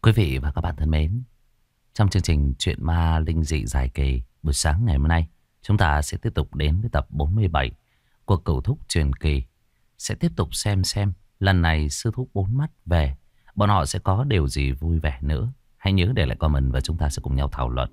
Quý vị và các bạn thân mến, trong chương trình Chuyện ma linh dị dài kỳ buổi sáng ngày hôm nay, chúng ta sẽ tiếp tục đến với tập 47 của Cửu Thúc Truyền Kỳ. Sẽ tiếp tục xem lần này sư thúc bốn mắt về, bọn họ sẽ có điều gì vui vẻ nữa. Hãy nhớ để lại comment và chúng ta sẽ cùng nhau thảo luận.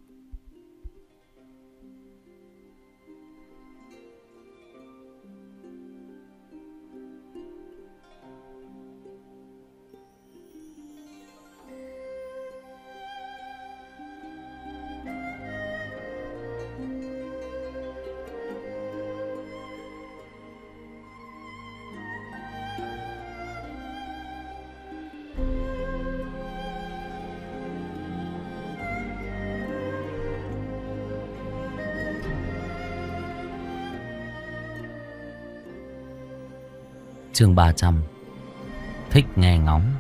Chương 300. Thích nghe ngóng.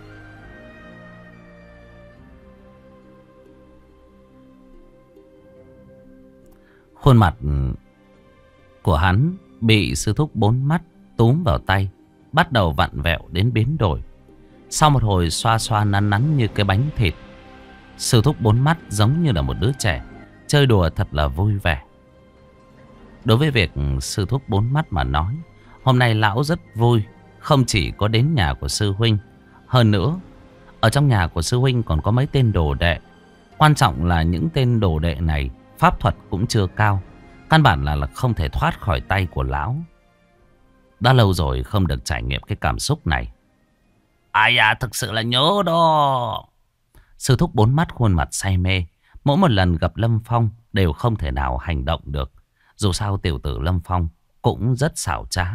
Khuôn mặt của hắn bị sư thúc bốn mắt túm vào tay, bắt đầu vặn vẹo đến biến đổi. Sau một hồi xoa xoa nắn nắn như cái bánh thịt, sư thúc bốn mắt giống như là một đứa trẻ, chơi đùa thật là vui vẻ. Đối với việc sư thúc bốn mắt mà nói, hôm nay lão rất vui, không chỉ có đến nhà của sư huynh. Hơn nữa, ở trong nhà của sư huynh còn có mấy tên đồ đệ. Quan trọng là những tên đồ đệ này pháp thuật cũng chưa cao, căn bản là không thể thoát khỏi tay của lão. Đã lâu rồi không được trải nghiệm cái cảm xúc này. Ai à, thực sự là nhớ đó. Sư thúc bốn mắt khuôn mặt say mê. Mỗi một lần gặp Lâm Phong đều không thể nào hành động được. Dù sao tiểu tử Lâm Phong cũng rất xảo trá.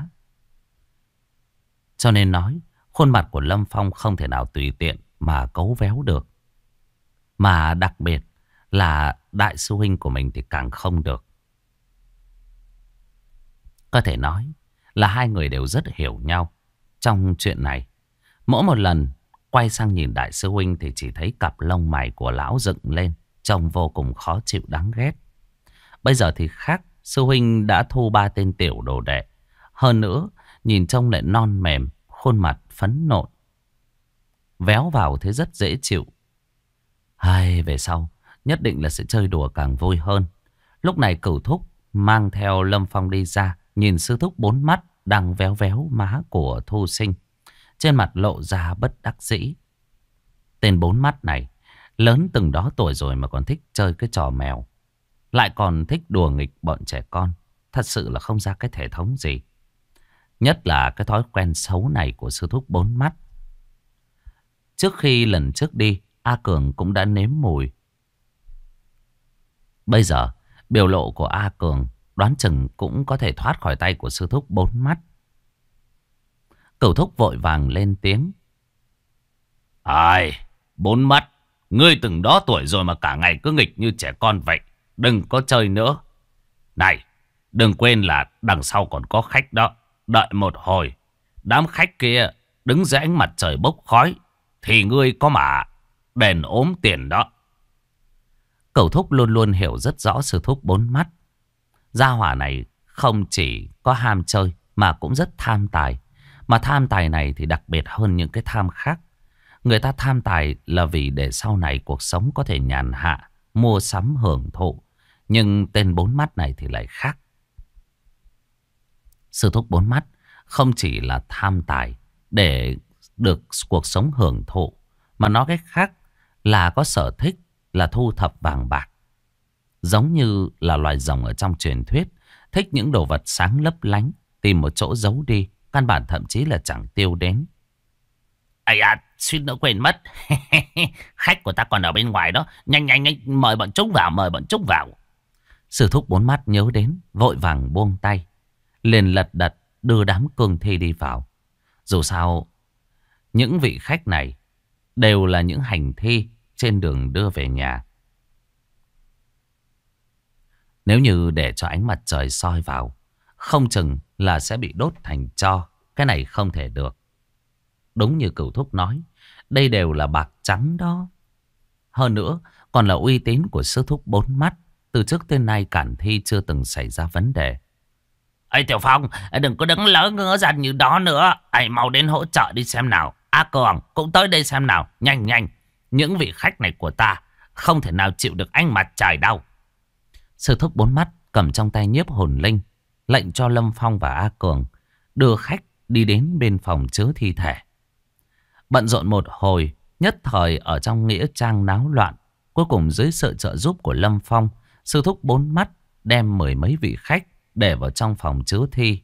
Cho nên nói, khuôn mặt của Lâm Phong không thể nào tùy tiện mà cấu véo được. Mà đặc biệt là đại sư huynh của mình thì càng không được. Có thể nói là hai người đều rất hiểu nhau trong chuyện này. Mỗi một lần quay sang nhìn đại sư huynh thì chỉ thấy cặp lông mày của lão dựng lên, trông vô cùng khó chịu đáng ghét. Bây giờ thì khác, sư huynh đã thu 3 tên tiểu đồ đệ. Hơn nữa, nhìn trông lại non mềm, khuôn mặt phấn nộn, véo vào thế rất dễ chịu. Hay về sau nhất định là sẽ chơi đùa càng vui hơn. Lúc này Cửu Thúc mang theo Lâm Phong đi ra, nhìn sư thúc bốn mắt đang véo véo má của Thu Sinh, trên mặt lộ ra bất đắc dĩ. Tên bốn mắt này lớn từng đó tuổi rồi mà còn thích chơi cái trò mèo, lại còn thích đùa nghịch bọn trẻ con. Thật sự là không ra cái thể thống gì. Nhất là cái thói quen xấu này của sư thúc bốn mắt. Trước khi lần trước đi, A Cường cũng đã nếm mùi. Bây giờ biểu lộ của A Cường đoán chừng cũng có thể thoát khỏi tay của sư thúc bốn mắt. Cửu Thúc vội vàng lên tiếng. Ai, bốn mắt, ngươi từng đó tuổi rồi mà cả ngày cứ nghịch như trẻ con vậy. Đừng có chơi nữa. Này, đừng quên là đằng sau còn có khách đó. Đợi một hồi, đám khách kia đứng dưới ánh mặt trời bốc khói thì ngươi có mà đền ốm tiền đó. Cửu Thúc luôn luôn hiểu rất rõ sư thúc bốn mắt. Gia hỏa này không chỉ có ham chơi mà cũng rất tham tài. Mà tham tài này thì đặc biệt hơn những cái tham khác. Người ta tham tài là vì để sau này cuộc sống có thể nhàn hạ, mua sắm hưởng thụ. Nhưng tên bốn mắt này thì lại khác. Sư thúc bốn mắt không chỉ là tham tài để được cuộc sống hưởng thụ, mà nói cách khác là có sở thích là thu thập vàng bạc. Giống như là loài rồng ở trong truyền thuyết, thích những đồ vật sáng lấp lánh, tìm một chỗ giấu đi, căn bản thậm chí là chẳng tiêu đến. Ây à, suýt nữa quên mất. Khách của ta còn ở bên ngoài đó. Nhanh nhanh nhanh, mời bọn chúng vào, mời bọn chúng vào. Sư thúc bốn mắt nhớ đến, vội vàng buông tay, liền lật đật đưa đám cương thi đi vào. Dù sao, những vị khách này đều là những hành thi trên đường đưa về nhà. Nếu như để cho ánh mặt trời soi vào, không chừng là sẽ bị đốt thành tro. Cái này không thể được. Đúng như Cửu Thúc nói, đây đều là bạc trắng đó. Hơn nữa, còn là uy tín của sư thúc bốn mắt. Từ trước tới nay cản thi chưa từng xảy ra vấn đề. Ê Tiểu Phong, đừng có đứng lỡ ngớ ra như đó nữa. Ê, mau đến hỗ trợ đi xem nào. A Cường cũng tới đây xem nào. Nhanh nhanh. Những vị khách này của ta không thể nào chịu được ánh mặt trời đâu. Sư thúc bốn mắt cầm trong tay nhiếp hồn linh, lệnh cho Lâm Phong và A Cường đưa khách đi đến bên phòng chứa thi thể. Bận rộn một hồi, nhất thời ở trong nghĩa trang náo loạn. Cuối cùng dưới sự trợ giúp của Lâm Phong, sư thúc bốn mắt đem 10 mấy vị khách để vào trong phòng chứa thi.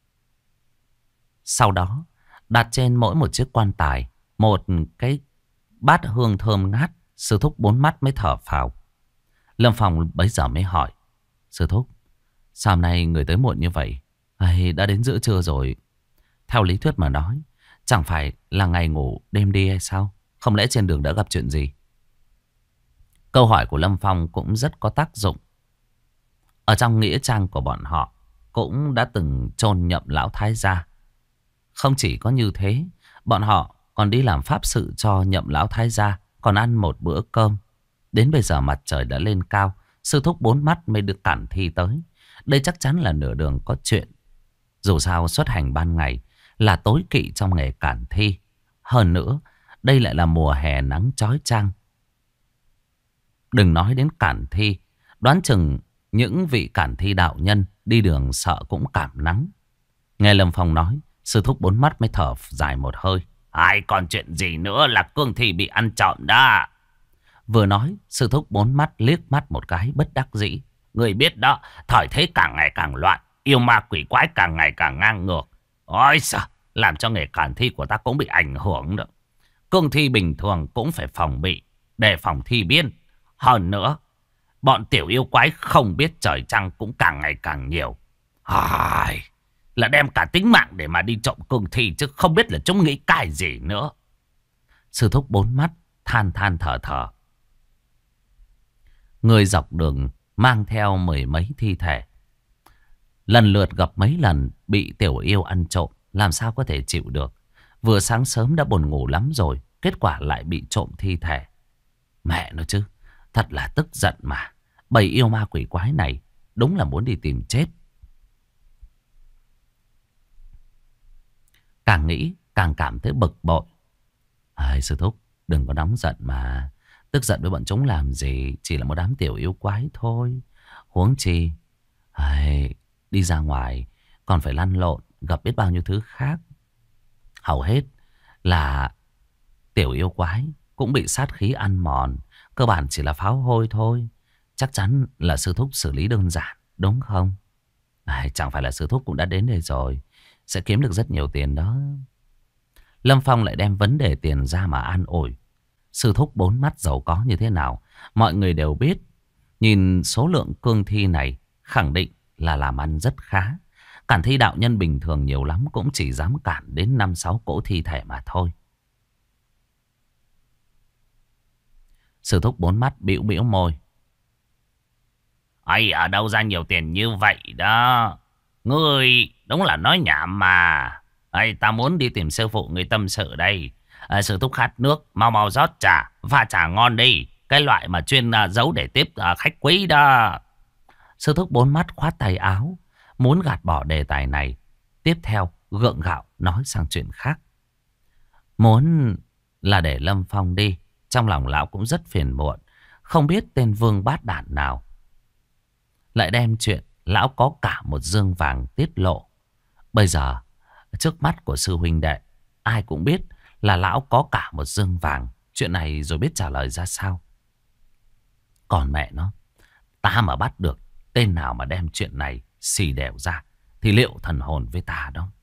Sau đó đặt trên mỗi một chiếc quan tài một cái bát hương thơm ngát. Sư thúc bốn mắt mới thở phào. Lâm Phong bấy giờ mới hỏi: sư thúc, sao hôm nay người tới muộn như vậy? Đã đến giữa trưa rồi. Theo lý thuyết mà nói, chẳng phải là ngày ngủ đêm đi hay sao? Không lẽ trên đường đã gặp chuyện gì? Câu hỏi của Lâm Phong cũng rất có tác dụng. Ở trong nghĩa trang của bọn họ cũng đã từng chôn nhậm lão thái gia. Không chỉ có như thế, bọn họ còn đi làm pháp sự cho nhậm lão thái gia, còn ăn một bữa cơm. Đến bây giờ mặt trời đã lên cao, sư thúc bốn mắt mới được cản thi tới. Đây chắc chắn là nửa đường có chuyện. Dù sao xuất hành ban ngày là tối kỵ trong nghề cản thi. Hơn nữa, đây lại là mùa hè nắng chói chang. Đừng nói đến cản thi, đoán chừng những vị cản thi đạo nhân đi đường sợ cũng cảm nắng. Nghe Lâm Phong nói, sư thúc bốn mắt mới thở dài một hơi. Ai còn chuyện gì nữa là cương thi bị ăn trộm đó. Vừa nói, sư thúc bốn mắt liếc mắt một cái bất đắc dĩ. Người biết đó, thời thế càng ngày càng loạn, yêu ma quỷ quái càng ngày càng ngang ngược. Ôi sao, làm cho nghề cản thi của ta cũng bị ảnh hưởng đó. Cương thi bình thường cũng phải phòng bị, đề phòng thi biên. Hơn nữa, bọn tiểu yêu quái không biết trời trăng cũng càng ngày càng nhiều. Là đem cả tính mạng để mà đi trộm cương thi, chứ không biết là chúng nghĩ cái gì nữa. Sư thúc bốn mắt than than thở thở. Người dọc đường mang theo 10 mấy thi thể, lần lượt gặp mấy lần bị tiểu yêu ăn trộm, làm sao có thể chịu được. Vừa sáng sớm đã buồn ngủ lắm rồi, kết quả lại bị trộm thi thể. Mẹ nó chứ, thật là tức giận mà. Bầy yêu ma quỷ quái này đúng là muốn đi tìm chết. Càng nghĩ càng cảm thấy bực bội. Sư thúc, đừng có nóng giận mà. Tức giận với bọn chúng làm gì? Chỉ là một đám tiểu yêu quái thôi. Huống chi đi ra ngoài còn phải lăn lộn, gặp biết bao nhiêu thứ khác. Hầu hết là tiểu yêu quái cũng bị sát khí ăn mòn. Cơ bản chỉ là pháo hôi thôi. Chắc chắn là sư thúc xử lý đơn giản, đúng không? Chẳng phải là sư thúc cũng đã đến đây rồi, sẽ kiếm được rất nhiều tiền đó. Lâm Phong lại đem vấn đề tiền ra mà an ủi. Sư thúc bốn mắt giàu có như thế nào, mọi người đều biết. Nhìn số lượng cương thi này, khẳng định là làm ăn rất khá. Cản thi đạo nhân bình thường nhiều lắm cũng chỉ dám cản đến 5-6 cỗ thi thể mà thôi. Sư thúc bốn mắt bĩu bĩu môi. Ở đâu ra nhiều tiền như vậy đó? Ngươi đúng là nói nhảm mà. Ta muốn đi tìm sư phụ người tâm sự đây. Sư thúc khát nước, mau mau rót trà, pha trà ngon đi. Cái loại mà chuyên giấu để tiếp khách quý đó. Sư thúc bốn mắt khoát tay áo, muốn gạt bỏ đề tài này. Tiếp theo gượng gạo nói sang chuyện khác. Muốn là để Lâm Phong đi, trong lòng lão cũng rất phiền muộn. Không biết tên vương bát đản nào lại đem chuyện lão có cả một dương vàng tiết lộ. Bây giờ trước mắt của sư huynh đệ, ai cũng biết là lão có cả một dương vàng. Chuyện này rồi biết trả lời ra sao. Còn mẹ nó, ta mà bắt được tên nào mà đem chuyện này xì đẻo ra thì liệu thần hồn với ta đó.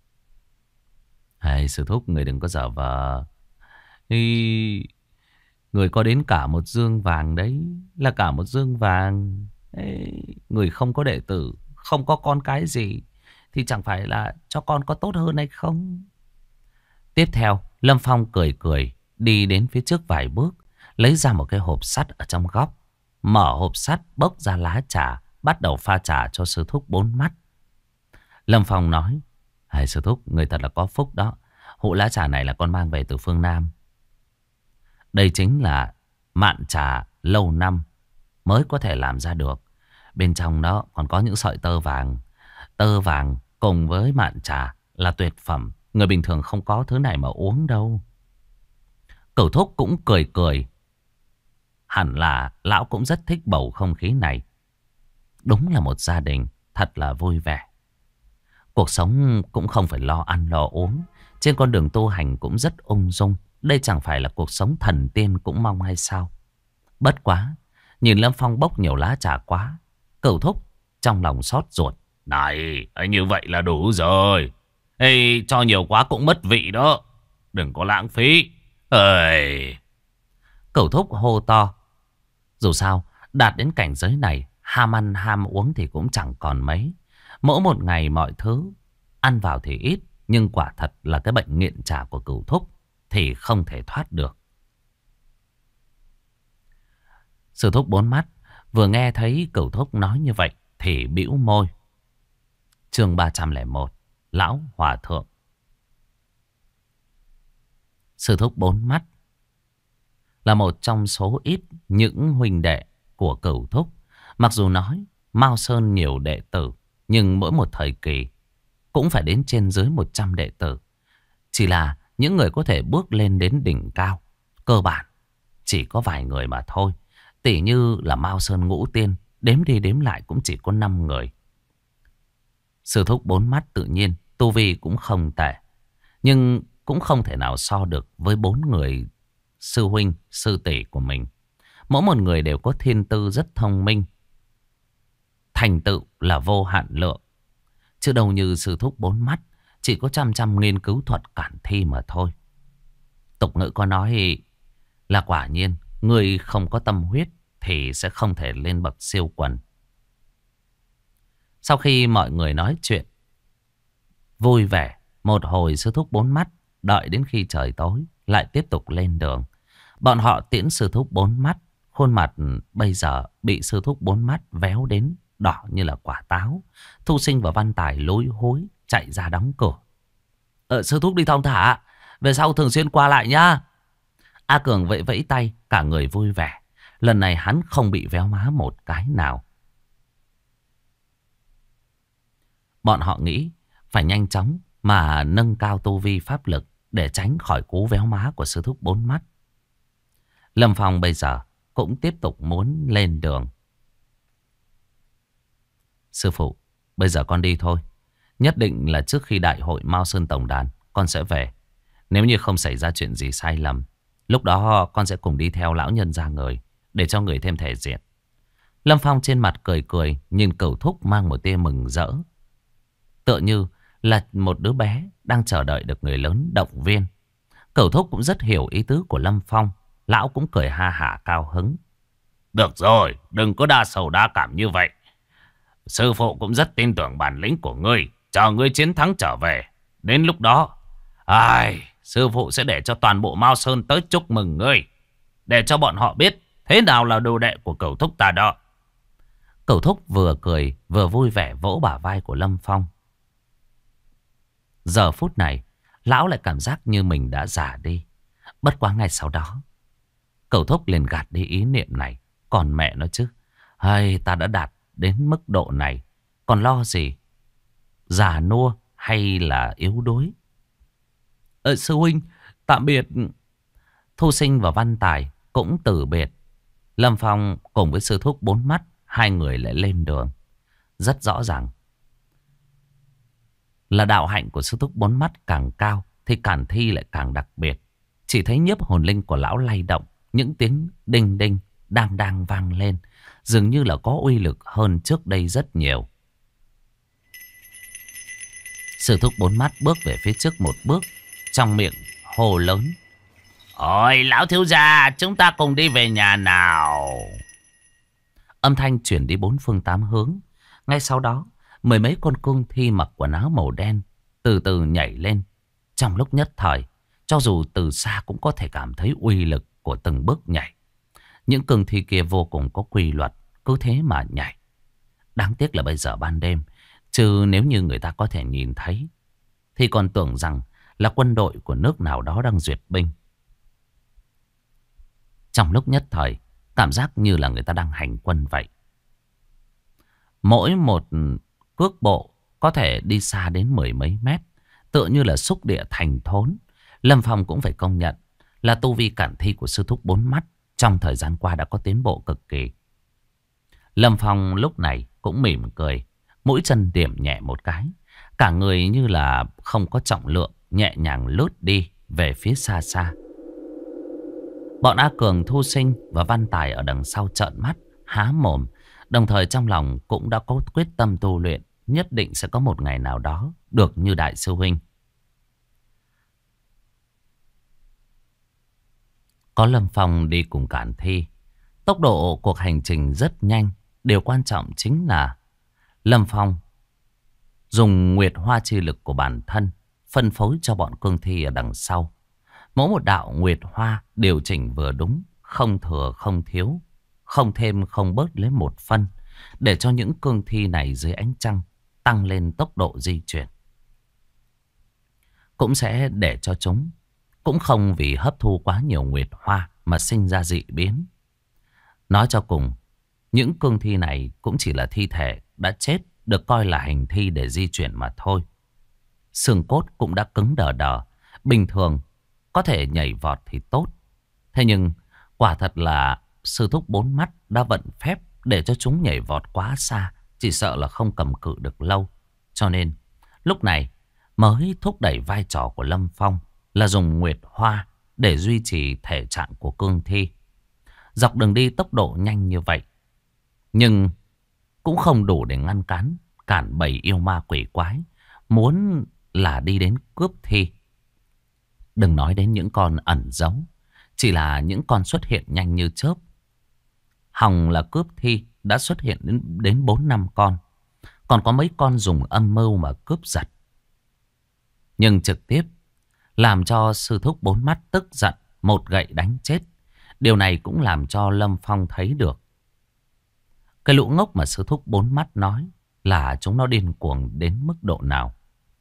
Sư thúc, người đừng có dở vờ. Người có đến cả một dương vàng đấy, là cả một dương vàng. Người không có đệ tử, không có con cái gì, thì chẳng phải là cho con có tốt hơn hay không? Tiếp theo, Lâm Phong cười cười đi đến phía trước vài bước, lấy ra một cái hộp sắt ở trong góc. Mở hộp sắt, bốc ra lá trà, bắt đầu pha trà cho sư thúc bốn mắt. Lâm Phong nói: sư thúc, người thật là có phúc đó. Hũ lá trà này là con mang về từ phương Nam. Đây chính là mạn trà lâu năm mới có thể làm ra được. Bên trong đó còn có những sợi tơ vàng. Tơ vàng cùng với mạn trà là tuyệt phẩm. Người bình thường không có thứ này mà uống đâu. Cửu thúc cũng cười cười. Hẳn là lão cũng rất thích bầu không khí này. Đúng là một gia đình thật là vui vẻ. Cuộc sống cũng không phải lo ăn lo uống. Trên con đường tu hành cũng rất ung dung. Đây chẳng phải là cuộc sống thần tiên cũng mong hay sao? Bất quá, nhìn Lâm Phong bốc nhiều lá trà quá, Cửu thúc trong lòng xót ruột. Này, như vậy là đủ rồi. Ê, cho nhiều quá cũng mất vị đó. Đừng có lãng phí. Ơi. Cửu thúc hô to. Dù sao, đạt đến cảnh giới này, ham ăn ham uống thì cũng chẳng còn mấy. Mỗi một ngày mọi thứ ăn vào thì ít, nhưng quả thật là cái bệnh nghiện trà của Cửu thúc thì không thể thoát được. Sư thúc bốn mắt vừa nghe thấy Cửu thúc nói như vậy thì bĩu môi. Chương 301, Lão Hòa Thượng. Sư thúc bốn mắt là một trong số ít những huynh đệ của Cửu thúc. Mặc dù nói Mao Sơn nhiều đệ tử, nhưng mỗi một thời kỳ cũng phải đến trên dưới 100 đệ tử. Chỉ là những người có thể bước lên đến đỉnh cao, cơ bản chỉ có vài người mà thôi. Tỉ như là Mao Sơn Ngũ Tiên, đếm đi đếm lại cũng chỉ có 5 người. Sư thúc bốn mắt tự nhiên tu vi cũng không tệ, nhưng cũng không thể nào so được với 4 người sư huynh, sư tỷ của mình. Mỗi một người đều có thiên tư rất thông minh, thành tựu là vô hạn lượng. Chứ đâu như sư thúc bốn mắt chỉ có trăm nghiên cứu thuật cản thi mà thôi. Tục ngữ có nói là quả nhiên người không có tâm huyết thì sẽ không thể lên bậc siêu quần. Sau khi mọi người nói chuyện vui vẻ một hồi, sư thúc bốn mắt đợi đến khi trời tối lại tiếp tục lên đường. Bọn họ tiễn sư thúc bốn mắt, khuôn mặt bây giờ bị sư thúc bốn mắt véo đến đỏ như là quả táo. Thu Sinh và Văn Tài lối hối chạy ra đóng cửa. Sư thúc đi thong thả, về sau thường xuyên qua lại nhá. A Cường vẫy vẫy tay, cả người vui vẻ. Lần này hắn không bị véo má một cái nào. Bọn họ nghĩ phải nhanh chóng mà nâng cao tu vi pháp lực để tránh khỏi cú véo má của sư thúc bốn mắt. Lâm Phong bây giờ cũng tiếp tục muốn lên đường. Sư phụ, bây giờ con đi thôi. Nhất định là trước khi đại hội Mao Sơn Tổng đàn con sẽ về. Nếu như không xảy ra chuyện gì sai lầm, lúc đó con sẽ cùng đi theo lão nhân ra người, để cho người thêm thể diện. Lâm Phong trên mặt cười cười, nhìn Cửu thúc mang một tia mừng rỡ, tựa như là một đứa bé đang chờ đợi được người lớn động viên. Cửu thúc cũng rất hiểu ý tứ của Lâm Phong. Lão cũng cười ha hả cao hứng. Được rồi, đừng có đa sầu đa cảm như vậy. Sư phụ cũng rất tin tưởng bản lĩnh của ngươi. Chờ ngươi chiến thắng trở về, đến lúc đó sư phụ sẽ để cho toàn bộ Mao Sơn tới chúc mừng ngươi, để cho bọn họ biết thế nào là đồ đệ của Cửu thúc ta đó. Cửu thúc vừa cười vừa vui vẻ vỗ bả vai của Lâm Phong. Giờ phút này lão lại cảm giác như mình đã già đi. Bất quá ngay sau đó Cửu thúc liền gạt đi ý niệm này. Còn mẹ nó chứ, ta đã đạt đến mức độ này, còn lo gì già nua hay là yếu đuối. Sư huynh tạm biệt. Thu Sinh và Văn Tài cũng từ biệt. Lâm Phong cùng với sư thúc bốn mắt, hai người lại lên đường. Rất rõ ràng là đạo hạnh của sư thúc bốn mắt càng cao thì cản thi lại càng đặc biệt. Chỉ thấy nhiếp hồn linh của lão lay động, những tiếng đinh đinh đang vang lên, dường như là có uy lực hơn trước đây rất nhiều. Sư thúc bốn mắt bước về phía trước một bước, trong miệng hô lớn. Ôi lão thiếu gia, chúng ta cùng đi về nhà nào. Âm thanh chuyển đi bốn phương tám hướng. Ngay sau đó, mười mấy con cương thi mặc quần áo màu đen từ từ nhảy lên. Trong lúc nhất thời, cho dù từ xa cũng có thể cảm thấy uy lực của từng bước nhảy. Những cương thi kia vô cùng có quy luật, cứ thế mà nhảy. Đáng tiếc là bây giờ ban đêm, chứ nếu như người ta có thể nhìn thấy thì còn tưởng rằng là quân đội của nước nào đó đang duyệt binh. Trong lúc nhất thời, cảm giác như là người ta đang hành quân vậy. Mỗi một cước bộ có thể đi xa đến mười mấy mét, tựa như là xúc địa thành thốn. Lâm Phong cũng phải công nhận là tu vi cản thi của sư thúc bốn mắt trong thời gian qua đã có tiến bộ cực kỳ. Lâm Phong lúc này cũng mỉm cười, mũi chân điểm nhẹ một cái. Cả người như là không có trọng lượng, nhẹ nhàng lướt đi về phía xa xa. Bọn A Cường, Thu Sinh và Văn Tài ở đằng sau trợn mắt, há mồm. Đồng thời trong lòng cũng đã có quyết tâm tu luyện, nhất định sẽ có một ngày nào đó được như đại sư huynh. Có Lâm Phong đi cùng cản thi, tốc độ cuộc hành trình rất nhanh. Điều quan trọng chính là Lâm Phong dùng nguyệt hoa chi lực của bản thân phân phối cho bọn cương thi ở đằng sau. Mỗi một đạo nguyệt hoa điều chỉnh vừa đúng, không thừa không thiếu, không thêm không bớt lấy một phân, để cho những cương thi này dưới ánh trăng tăng lên tốc độ di chuyển. Cũng sẽ để cho chúng cũng không vì hấp thu quá nhiều nguyệt hoa mà sinh ra dị biến. Nói cho cùng, những cương thi này cũng chỉ là thi thể đã chết, được coi là hành thi để di chuyển mà thôi. Xương cốt cũng đã cứng đờ đờ, bình thường có thể nhảy vọt thì tốt. Thế nhưng quả thật là sư thúc bốn mắt đã vận phép để cho chúng nhảy vọt quá xa, chỉ sợ là không cầm cự được lâu. Cho nên lúc này mới thúc đẩy vai trò của Lâm Phong là dùng nguyệt hoa để duy trì thể trạng của cương thi. Dọc đường đi tốc độ nhanh như vậy, nhưng cũng không đủ để ngăn cản bầy yêu ma quỷ quái muốn là đi đến cướp thi. Đừng nói đến những con ẩn giấu, chỉ là những con xuất hiện nhanh như chớp. Hòng là cướp thi đã xuất hiện đến 4-5 con. Còn có mấy con dùng âm mưu mà cướp giật. Nhưng trực tiếp làm cho sư thúc bốn mắt tức giận, một gậy đánh chết. Điều này cũng làm cho Lâm Phong thấy được cái lũ ngốc mà sư thúc bốn mắt nói là chúng nó điên cuồng đến mức độ nào.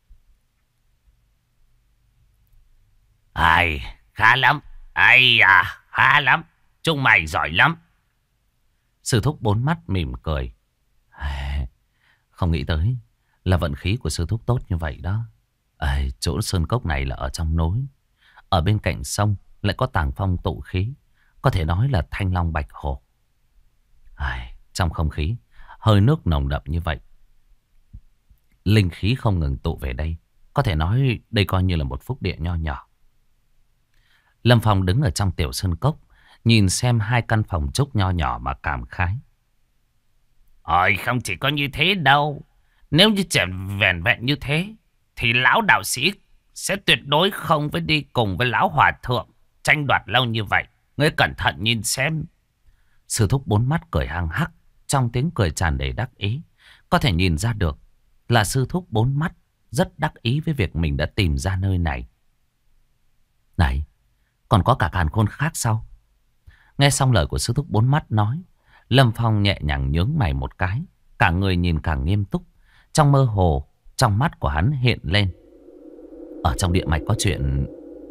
Ai, khá lắm. Ai à, khá lắm. Chúng mày giỏi lắm. Sư thúc bốn mắt mỉm cười. Không nghĩ tới là vận khí của sư thúc tốt như vậy đó. Chỗ sơn cốc này là ở trong núi, ở bên cạnh sông lại có tàng phong tụ khí, có thể nói là thanh long bạch hổ. Trong không khí hơi nước nồng đậm như vậy, linh khí không ngừng tụ về đây. Có thể nói đây coi như là một phúc địa nho nhỏ. Lâm Phong đứng ở trong tiểu sơn cốc, nhìn xem hai căn phòng trúc nho nhỏ mà cảm khái. Ôi, không chỉ có như thế đâu. Nếu như chỉ vẹn vẹn như thế thì lão đạo sĩ sẽ tuyệt đối không phải đi cùng với lão hòa thượng tranh đoạt lâu như vậy. Ngươi cẩn thận nhìn xem. Sư thúc bốn mắt cười hăng hắc, trong tiếng cười tràn đầy đắc ý. Có thể nhìn ra được là sư thúc bốn mắt rất đắc ý với việc mình đã tìm ra nơi này. Này, còn có cả càn khôn khác sao? Nghe xong lời của sư thúc bốn mắt nói, Lâm Phong nhẹ nhàng nhướng mày một cái. Cả người nhìn càng nghiêm túc. Trong mơ hồ, trong mắt của hắn hiện lên. Ở trong địa mạch có chuyện.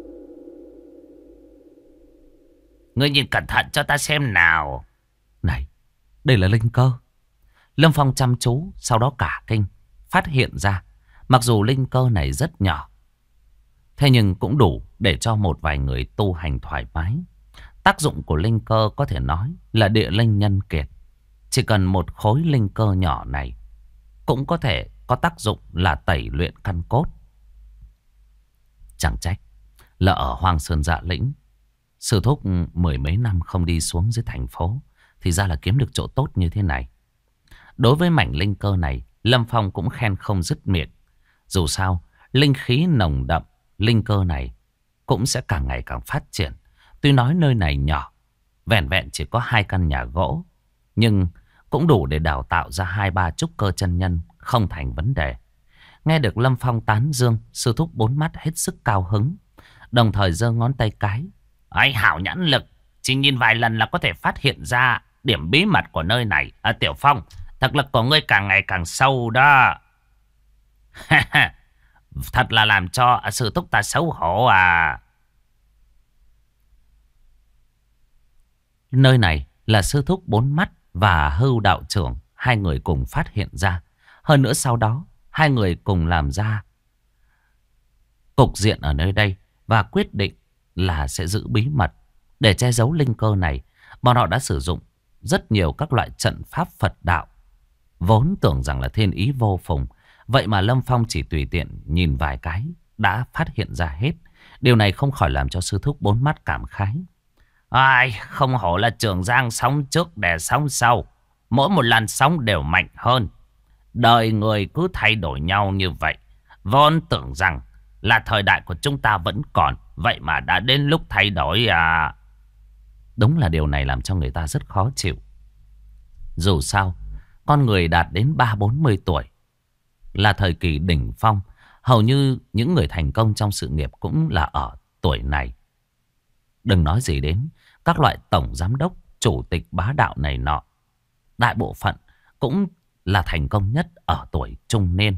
Ngươi nhìn cẩn thận cho ta xem nào. Này, đây là linh cơ. Lâm Phong chăm chú, sau đó cả kinh, phát hiện ra mặc dù linh cơ này rất nhỏ, thế nhưng cũng đủ để cho một vài người tu hành thoải mái. Tác dụng của linh cơ có thể nói là địa linh nhân kiệt. Chỉ cần một khối linh cơ nhỏ này cũng có thể có tác dụng là tẩy luyện căn cốt. Chẳng trách là ở Hoang Sơn Dạ Lĩnh, sư thúc mười mấy năm không đi xuống dưới thành phố, thì ra là kiếm được chỗ tốt như thế này. Đối với mảnh linh cơ này, Lâm Phong cũng khen không dứt miệng. Dù sao, linh khí nồng đậm, linh cơ này cũng sẽ càng ngày càng phát triển. Tuy nói nơi này nhỏ, vẹn vẹn chỉ có 2 căn nhà gỗ, nhưng cũng đủ để đào tạo ra 2-3 trúc cơ chân nhân, không thành vấn đề. Nghe được Lâm Phong tán dương, sư thúc bốn mắt hết sức cao hứng, đồng thời giơ ngón tay cái. Ấy, hảo nhãn lực, chỉ nhìn vài lần là có thể phát hiện ra điểm bí mật của nơi này. Tiểu Phong, thực lực của ngươi càng ngày càng sâu đó. Thật là làm cho sư thúc ta xấu hổ à. Nơi này là sư thúc bốn mắt và Hưu đạo trưởng, hai người cùng phát hiện ra. Hơn nữa sau đó, hai người cùng làm ra cục diện ở nơi đây và quyết định là sẽ giữ bí mật. Để che giấu linh cơ này, bọn họ đã sử dụng rất nhiều các loại trận pháp Phật đạo. Vốn tưởng rằng là thiên ý vô phùng, vậy mà Lâm Phong chỉ tùy tiện nhìn vài cái đã phát hiện ra hết. Điều này không khỏi làm cho sư thúc bốn mắt cảm khái. Ai, không hổ là Trường Giang sóng trước đè sóng sau. Mỗi một làn sóng đều mạnh hơn. Đời người cứ thay đổi nhau như vậy. Vốn tưởng rằng là thời đại của chúng ta vẫn còn. Vậy mà đã đến lúc thay đổi à. Đúng là điều này làm cho người ta rất khó chịu. Dù sao, con người đạt đến 30-40 tuổi là thời kỳ đỉnh phong. Hầu như những người thành công trong sự nghiệp cũng là ở tuổi này. Đừng nói gì đến các loại tổng giám đốc, chủ tịch bá đạo này nọ. Đại bộ phận cũng là thành công nhất ở tuổi trung niên.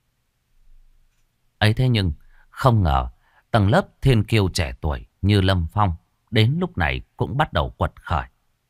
Ấy thế nhưng không ngờ tầng lớp thiên kiêu trẻ tuổi như Lâm Phong đến lúc này cũng bắt đầu quật khởi.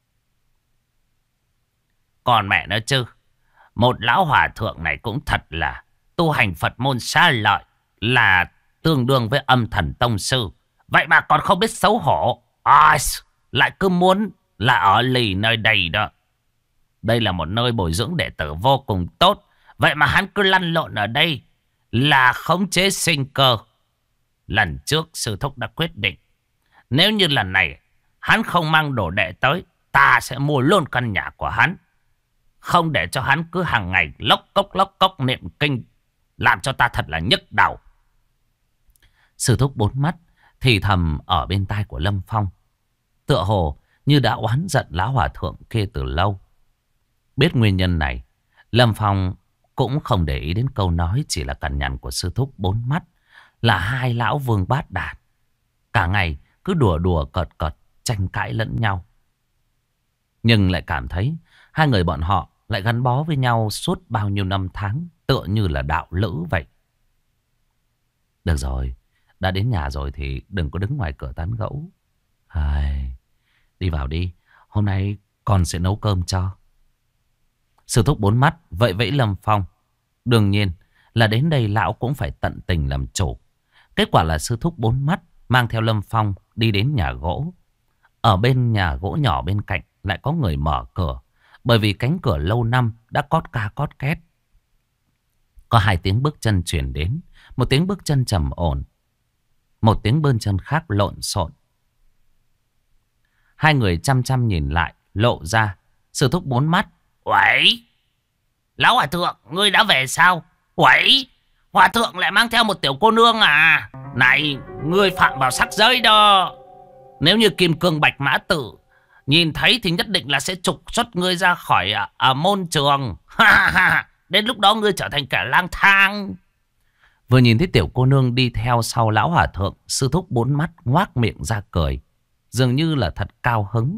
Còn mẹ nữa chứ, một lão hòa thượng này cũng thật là tu hành Phật môn xa lợi, là tương đương với âm thần tông sư. Vậy mà còn không biết xấu hổ. Lại cứ muốn là ở lì nơi đây đó. Đây là một nơi bồi dưỡng đệ tử vô cùng tốt. Vậy mà hắn cứ lăn lộn ở đây là khống chế sinh cơ. Lần trước sư thúc đã quyết định, nếu như lần này hắn không mang đồ đệ tới, ta sẽ mua luôn căn nhà của hắn. Không để cho hắn cứ hàng ngày lóc cốc niệm kinh, làm cho ta thật là nhức đầu. Sư thúc bốn mắt thì thầm ở bên tai của Lâm Phong, tựa hồ như đã oán giận lão hòa thượng kia từ lâu. Biết nguyên nhân này, Lâm Phong cũng không để ý đến câu nói chỉ là cằn nhằn của sư thúc bốn mắt, là hai lão vương bát đàn. Cả ngày cứ đùa cợt tranh cãi lẫn nhau. Nhưng lại cảm thấy hai người bọn họ lại gắn bó với nhau suốt bao nhiêu năm tháng, tựa như là đạo lữ vậy. Được rồi, đã đến nhà rồi thì đừng có đứng ngoài cửa tán gẫu. Đi vào đi, hôm nay con sẽ nấu cơm cho. Sư thúc bốn mắt vậy vẫy Lâm Phong. Đương nhiên là đến đây lão cũng phải tận tình làm chủ. Kết quả là sư thúc bốn mắt mang theo Lâm Phong đi đến nhà gỗ. Ở bên nhà gỗ nhỏ bên cạnh lại có người mở cửa, bởi vì cánh cửa lâu năm đã cót ca cót két. Có hai tiếng bước chân chuyển đến, một tiếng bước chân trầm ổn, một tiếng bước chân khác lộn xộn. Hai người chăm chăm nhìn lại, lộ ra sư thúc bốn mắt. Uẩy, lão hòa thượng, ngươi đã về sao? Uẩy, hòa thượng lại mang theo một tiểu cô nương à? Này, ngươi phạm vào sắc giới đó. Nếu như Kim Cương Bạch Mã Tử nhìn thấy thì nhất định là sẽ trục xuất ngươi ra khỏi môn trường. Đến lúc đó ngươi trở thành kẻ lang thang. Vừa nhìn thấy tiểu cô nương đi theo sau lão hòa thượng, sư thúc bốn mắt ngoác miệng ra cười, dường như là thật cao hứng.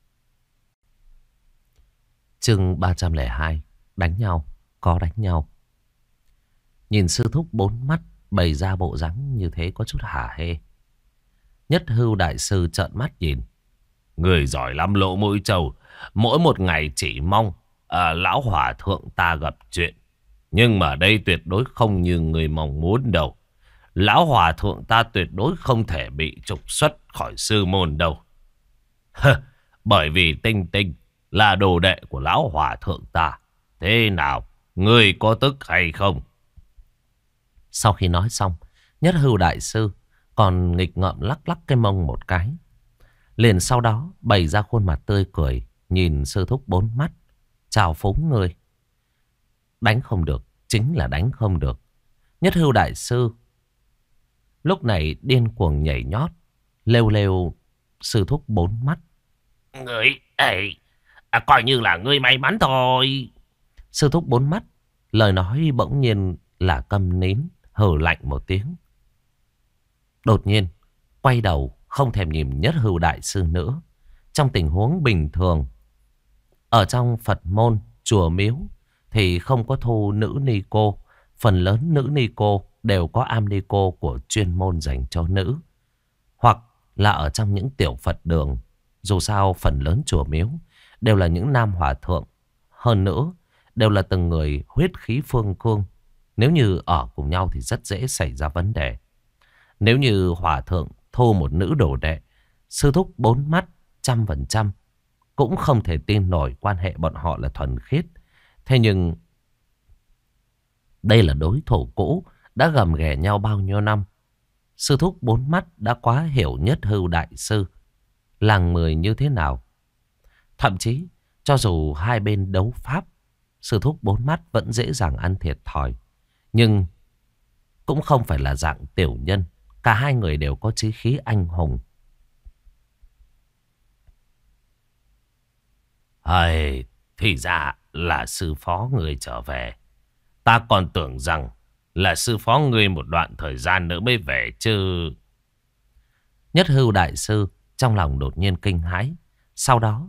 Chương 302. Đánh nhau, có đánh nhau. Nhìn sư thúc bốn mắt bày ra bộ dáng như thế có chút hả hê. Nhất Hưu đại sư trợn mắt nhìn. Người giỏi lắm lỗ mũi trâu. Mỗi một ngày chỉ mong lão hòa thượng ta gặp chuyện. Nhưng mà đây tuyệt đối không như người mong muốn đâu. Lão hòa thượng ta tuyệt đối không thể bị trục xuất khỏi sư môn đâu. Bởi vì Tinh Tinh là đồ đệ của lão hòa thượng ta. Thế nào, ngươi có tức hay không? Sau khi nói xong, Nhất Hưu đại sư còn nghịch ngợm lắc lắc cái mông một cái. Liền sau đó bày ra khuôn mặt tươi cười, nhìn sư thúc bốn mắt. Chào phúng ngươi. Đánh không được, chính là đánh không được. Nhất Hưu đại sư lúc này điên cuồng nhảy nhót, lêu lêu sư thúc bốn mắt. Ngươi ấy, coi như là ngươi may mắn thôi. Sư thúc bốn mắt lời nói bỗng nhiên là câm nín, hừ lạnh một tiếng. Đột nhiên quay đầu không thèm nhìn Nhất Hưu đại sư nữa. Trong tình huống bình thường, ở trong Phật môn, chùa miếu thì không có thu nữ ni cô. Phần lớn nữ ni cô đều có am ni cô của chuyên môn dành cho nữ, hoặc là ở trong những tiểu Phật đường. Dù sao phần lớn chùa miếu đều là những nam hòa thượng. Hơn nữa đều là từng người huyết khí phương cương. Nếu như ở cùng nhau thì rất dễ xảy ra vấn đề. Nếu như hòa thượng thu một nữ đồ đệ. Sư thúc bốn mắt 100% cũng không thể tin nổi quan hệ bọn họ là thuần khiết. Thế nhưng đây là đối thủ cũ đã gầm ghè nhau bao nhiêu năm. Sư thúc bốn mắt đã quá hiểu Nhất Hưu đại sư làng 10 như thế nào. Thậm chí cho dù hai bên đấu pháp, sư thúc bốn mắt vẫn dễ dàng ăn thiệt thòi. Nhưng cũng không phải là dạng tiểu nhân. Cả hai người đều có chí khí anh hùng. Thì ra là sư phó người trở về. Ta còn tưởng rằng là sư phó người một đoạn thời gian nữa mới về chứ. Nhất Hưu đại sư trong lòng đột nhiên kinh hãi. Sau đó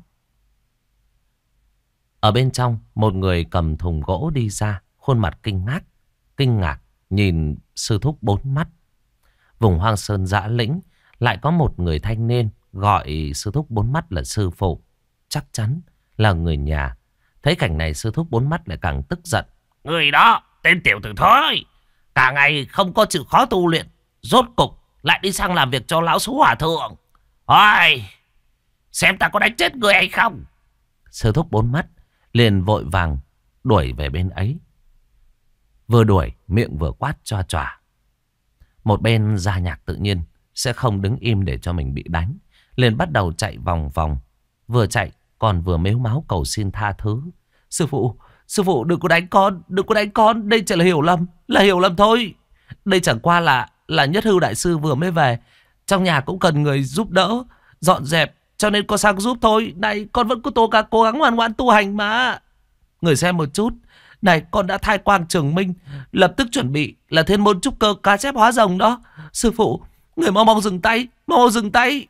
ở bên trong một người cầm thùng gỗ đi ra, khuôn mặt kinh ngạc nhìn sư thúc bốn mắt. Vùng hoang sơn dã lĩnh lại có một người thanh niên gọi sư thúc bốn mắt là sư phụ, chắc chắn là người nhà. Thấy cảnh này sư thúc bốn mắt lại càng tức giận. Người đó tên tiểu tử thối, cả ngày không có chịu khó tu luyện, rốt cục lại đi sang làm việc cho lão số hòa thượng. Ôi, xem ta có đánh chết người hay không. Sư thúc bốn mắt liền vội vàng đuổi về bên ấy. Vừa đuổi miệng vừa quát choa choa. Một bên Gia Nhạc tự nhiên sẽ không đứng im để cho mình bị đánh, liền bắt đầu chạy vòng vòng. Vừa chạy còn vừa mếu máo cầu xin tha thứ. Sư phụ đừng có đánh con, đây chỉ là hiểu lầm thôi. Đây chẳng qua là Nhất Hưu đại sư vừa mới về, trong nhà cũng cần người giúp đỡ dọn dẹp, cho nên con sang giúp thôi. Này, con vẫn cố gắng ngoan ngoãn tu hành mà. Người xem một chút. Này, con đã thai quang trường minh, lập tức chuẩn bị là thiên môn trúc cơ cá chép hóa rồng đó. Sư phụ, người mau dừng tay.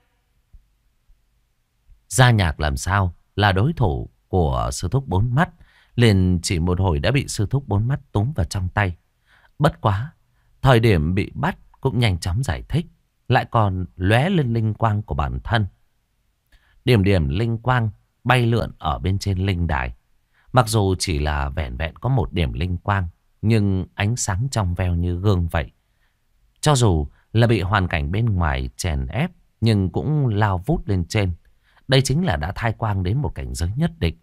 Gia Nhạc làm sao là đối thủ của sư thúc bốn mắt, liền chỉ một hồi đã bị sư thúc bốn mắt túm vào trong tay. Bất quá, thời điểm bị bắt cũng nhanh chóng giải thích, lại còn lóe lên linh quang của bản thân. Điểm linh quang bay lượn ở bên trên linh đài. Mặc dù chỉ là vẹn vẹn có một điểm linh quang, nhưng ánh sáng trong veo như gương vậy. Cho dù là bị hoàn cảnh bên ngoài chèn ép, nhưng cũng lao vút lên trên. Đây chính là đã thai quang đến một cảnh giới nhất định.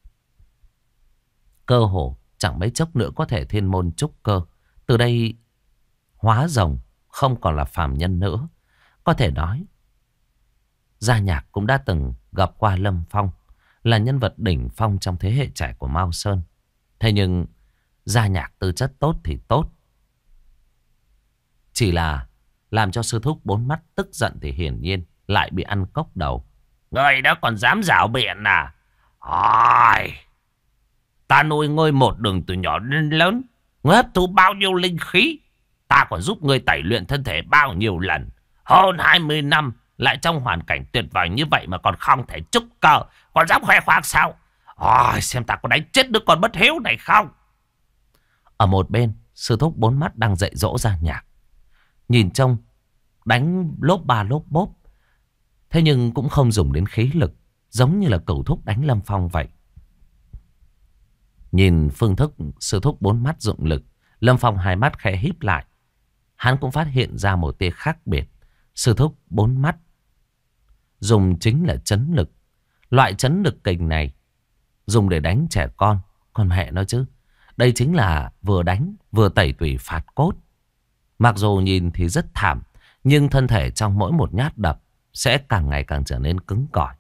Cơ hồ chẳng mấy chốc nữa có thể thiên môn trúc cơ. Từ đây hóa rồng, không còn là phàm nhân nữa. Có thể nói Gia Nhạc cũng đã từng gặp qua Lâm Phong, là nhân vật đỉnh phong trong thế hệ trẻ của Mao Sơn. Thế nhưng Gia Nhạc tư chất tốt thì tốt, chỉ là làm cho sư thúc bốn mắt tức giận thì hiển nhiên lại bị ăn cốc đầu. Người đó còn dám rảo biện à? Ôi, ta nuôi ngươi một đường từ nhỏ đến lớn, ngươi hấp thu bao nhiêu linh khí, ta còn giúp ngươi tẩy luyện thân thể bao nhiêu lần. Hơn 20 năm lại trong hoàn cảnh tuyệt vời như vậy mà còn không thể trúc cơ, còn dám khoe khoang sao? Ôi, xem ta có đánh chết đứa con bất hiếu này không. Ở một bên, sư thúc bốn mắt đang dạy dỗ Gia Nhạc. Nhìn trông đánh lốp ba lốp bốp, thế nhưng cũng không dùng đến khí lực, giống như là cửu thúc đánh Lâm Phong vậy. Nhìn phương thức sư thúc bốn mắt dụng lực, Lâm Phong hai mắt khẽ híp lại. Hắn cũng phát hiện ra một tia khác biệt. Sư thúc bốn mắt dùng chính là chấn lực. Loại chấn lực kình này dùng để đánh trẻ con. Còn mẹ nó chứ, đây chính là vừa đánh vừa tẩy tủy phạt cốt. Mặc dù nhìn thì rất thảm, nhưng thân thể trong mỗi một nhát đập sẽ càng ngày càng trở nên cứng cỏi.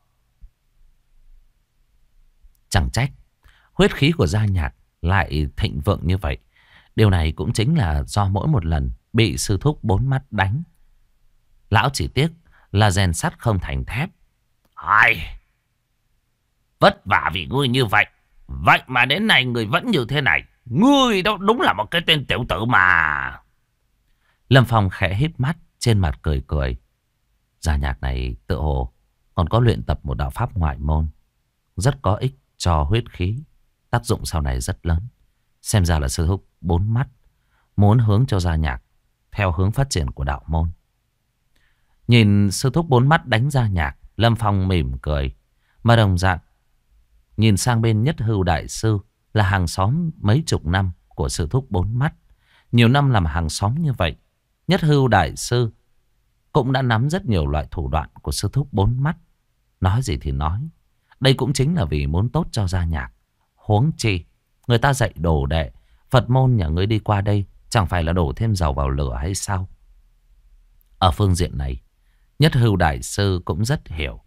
Chẳng trách huyết khí của Gia Nhạc lại thịnh vượng như vậy. Điều này cũng chính là do mỗi một lần bị sư thúc bốn mắt đánh, lão chỉ tiếc là rèn sắt không thành thép. Ai, vất vả vì ngươi như vậy, vậy mà đến nay người vẫn như thế này. Ngươi đó đúng là một cái tên tiểu tử mà. Lâm Phong khẽ híp mắt, trên mặt cười cười. Gia Nhạc này tự hồ còn có luyện tập một đạo pháp ngoại môn, rất có ích cho huyết khí, tác dụng sau này rất lớn. Xem ra là sư thúc bốn mắt muốn hướng cho Gia Nhạc theo hướng phát triển của đạo môn. Nhìn sư thúc bốn mắt đánh Gia Nhạc, Lâm Phong mỉm cười. Mà đồng dạng nhìn sang bên Nhất Hưu đại sư, là hàng xóm mấy chục năm của sư thúc bốn mắt. Nhiều năm làm hàng xóm như vậy, Nhất Hưu đại sư cũng đã nắm rất nhiều loại thủ đoạn của sư thúc bốn mắt. Nói gì thì nói, đây cũng chính là vì muốn tốt cho gia nhạc. Huống chi, người ta dạy đồ đệ, Phật môn nhà ngươi đi qua đây chẳng phải là đổ thêm dầu vào lửa hay sao? Ở phương diện này, Nhất Hưu đại sư cũng rất hiểu.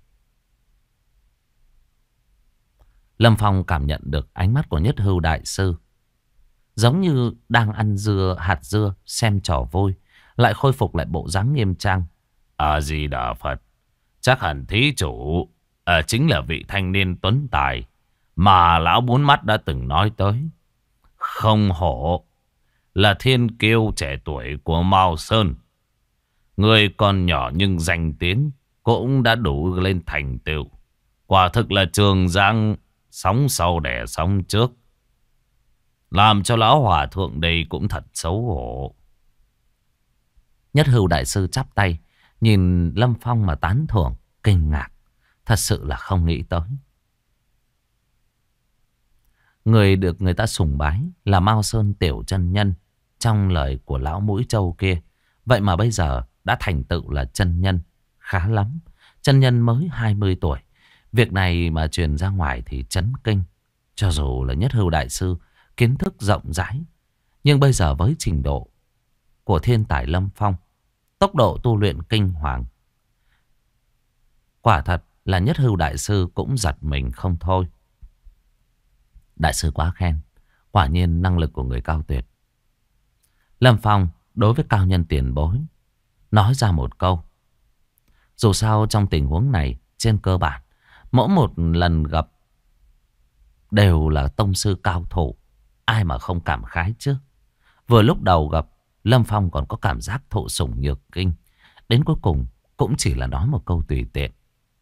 Lâm Phong cảm nhận được ánh mắt của Nhất Hưu đại sư, giống như đang ăn hạt dưa xem trò vui, lại khôi phục lại bộ dáng nghiêm trang. A-di-đà Phật, chắc hẳn thí chủ chính là vị thanh niên tuấn tài mà lão bốn mắt đã từng nói tới. Không hổ là thiên kiêu trẻ tuổi của Mao Sơn. Người còn nhỏ nhưng danh tiếng cũng đã đủ lên thành tựu. Quả thực là trường giang sóng sau đẻ sóng trước. Làm cho lão hòa thượng đây cũng thật xấu hổ. Nhất Hưu đại sư chắp tay, nhìn Lâm Phong mà tán thưởng, kinh ngạc. Thật sự là không nghĩ tới. Người được người ta sùng bái là Mao Sơn tiểu chân nhân trong lời của lão mũi trâu kia. Vậy mà bây giờ đã thành tựu là chân nhân. Khá lắm. Chân nhân mới 20 tuổi. Việc này mà truyền ra ngoài thì chấn kinh. Cho dù là Nhất Hưu đại sư kiến thức rộng rãi, nhưng bây giờ với trình độ của thiên tài Lâm Phong, tốc độ tu luyện kinh hoàng, quả thật là Nhất Hưu đại sư cũng giật mình không thôi. Đại sư quá khen, quả nhiên năng lực của người cao tuyệt. Lâm Phong đối với cao nhân tiền bối nói ra một câu. Dù sao trong tình huống này, trên cơ bản mỗi một lần gặp đều là tông sư cao thủ, ai mà không cảm khái chứ. Vừa lúc đầu gặp, Lâm Phong còn có cảm giác thụ sủng nhược kinh. Đến cuối cùng cũng chỉ là nói một câu tùy tiện.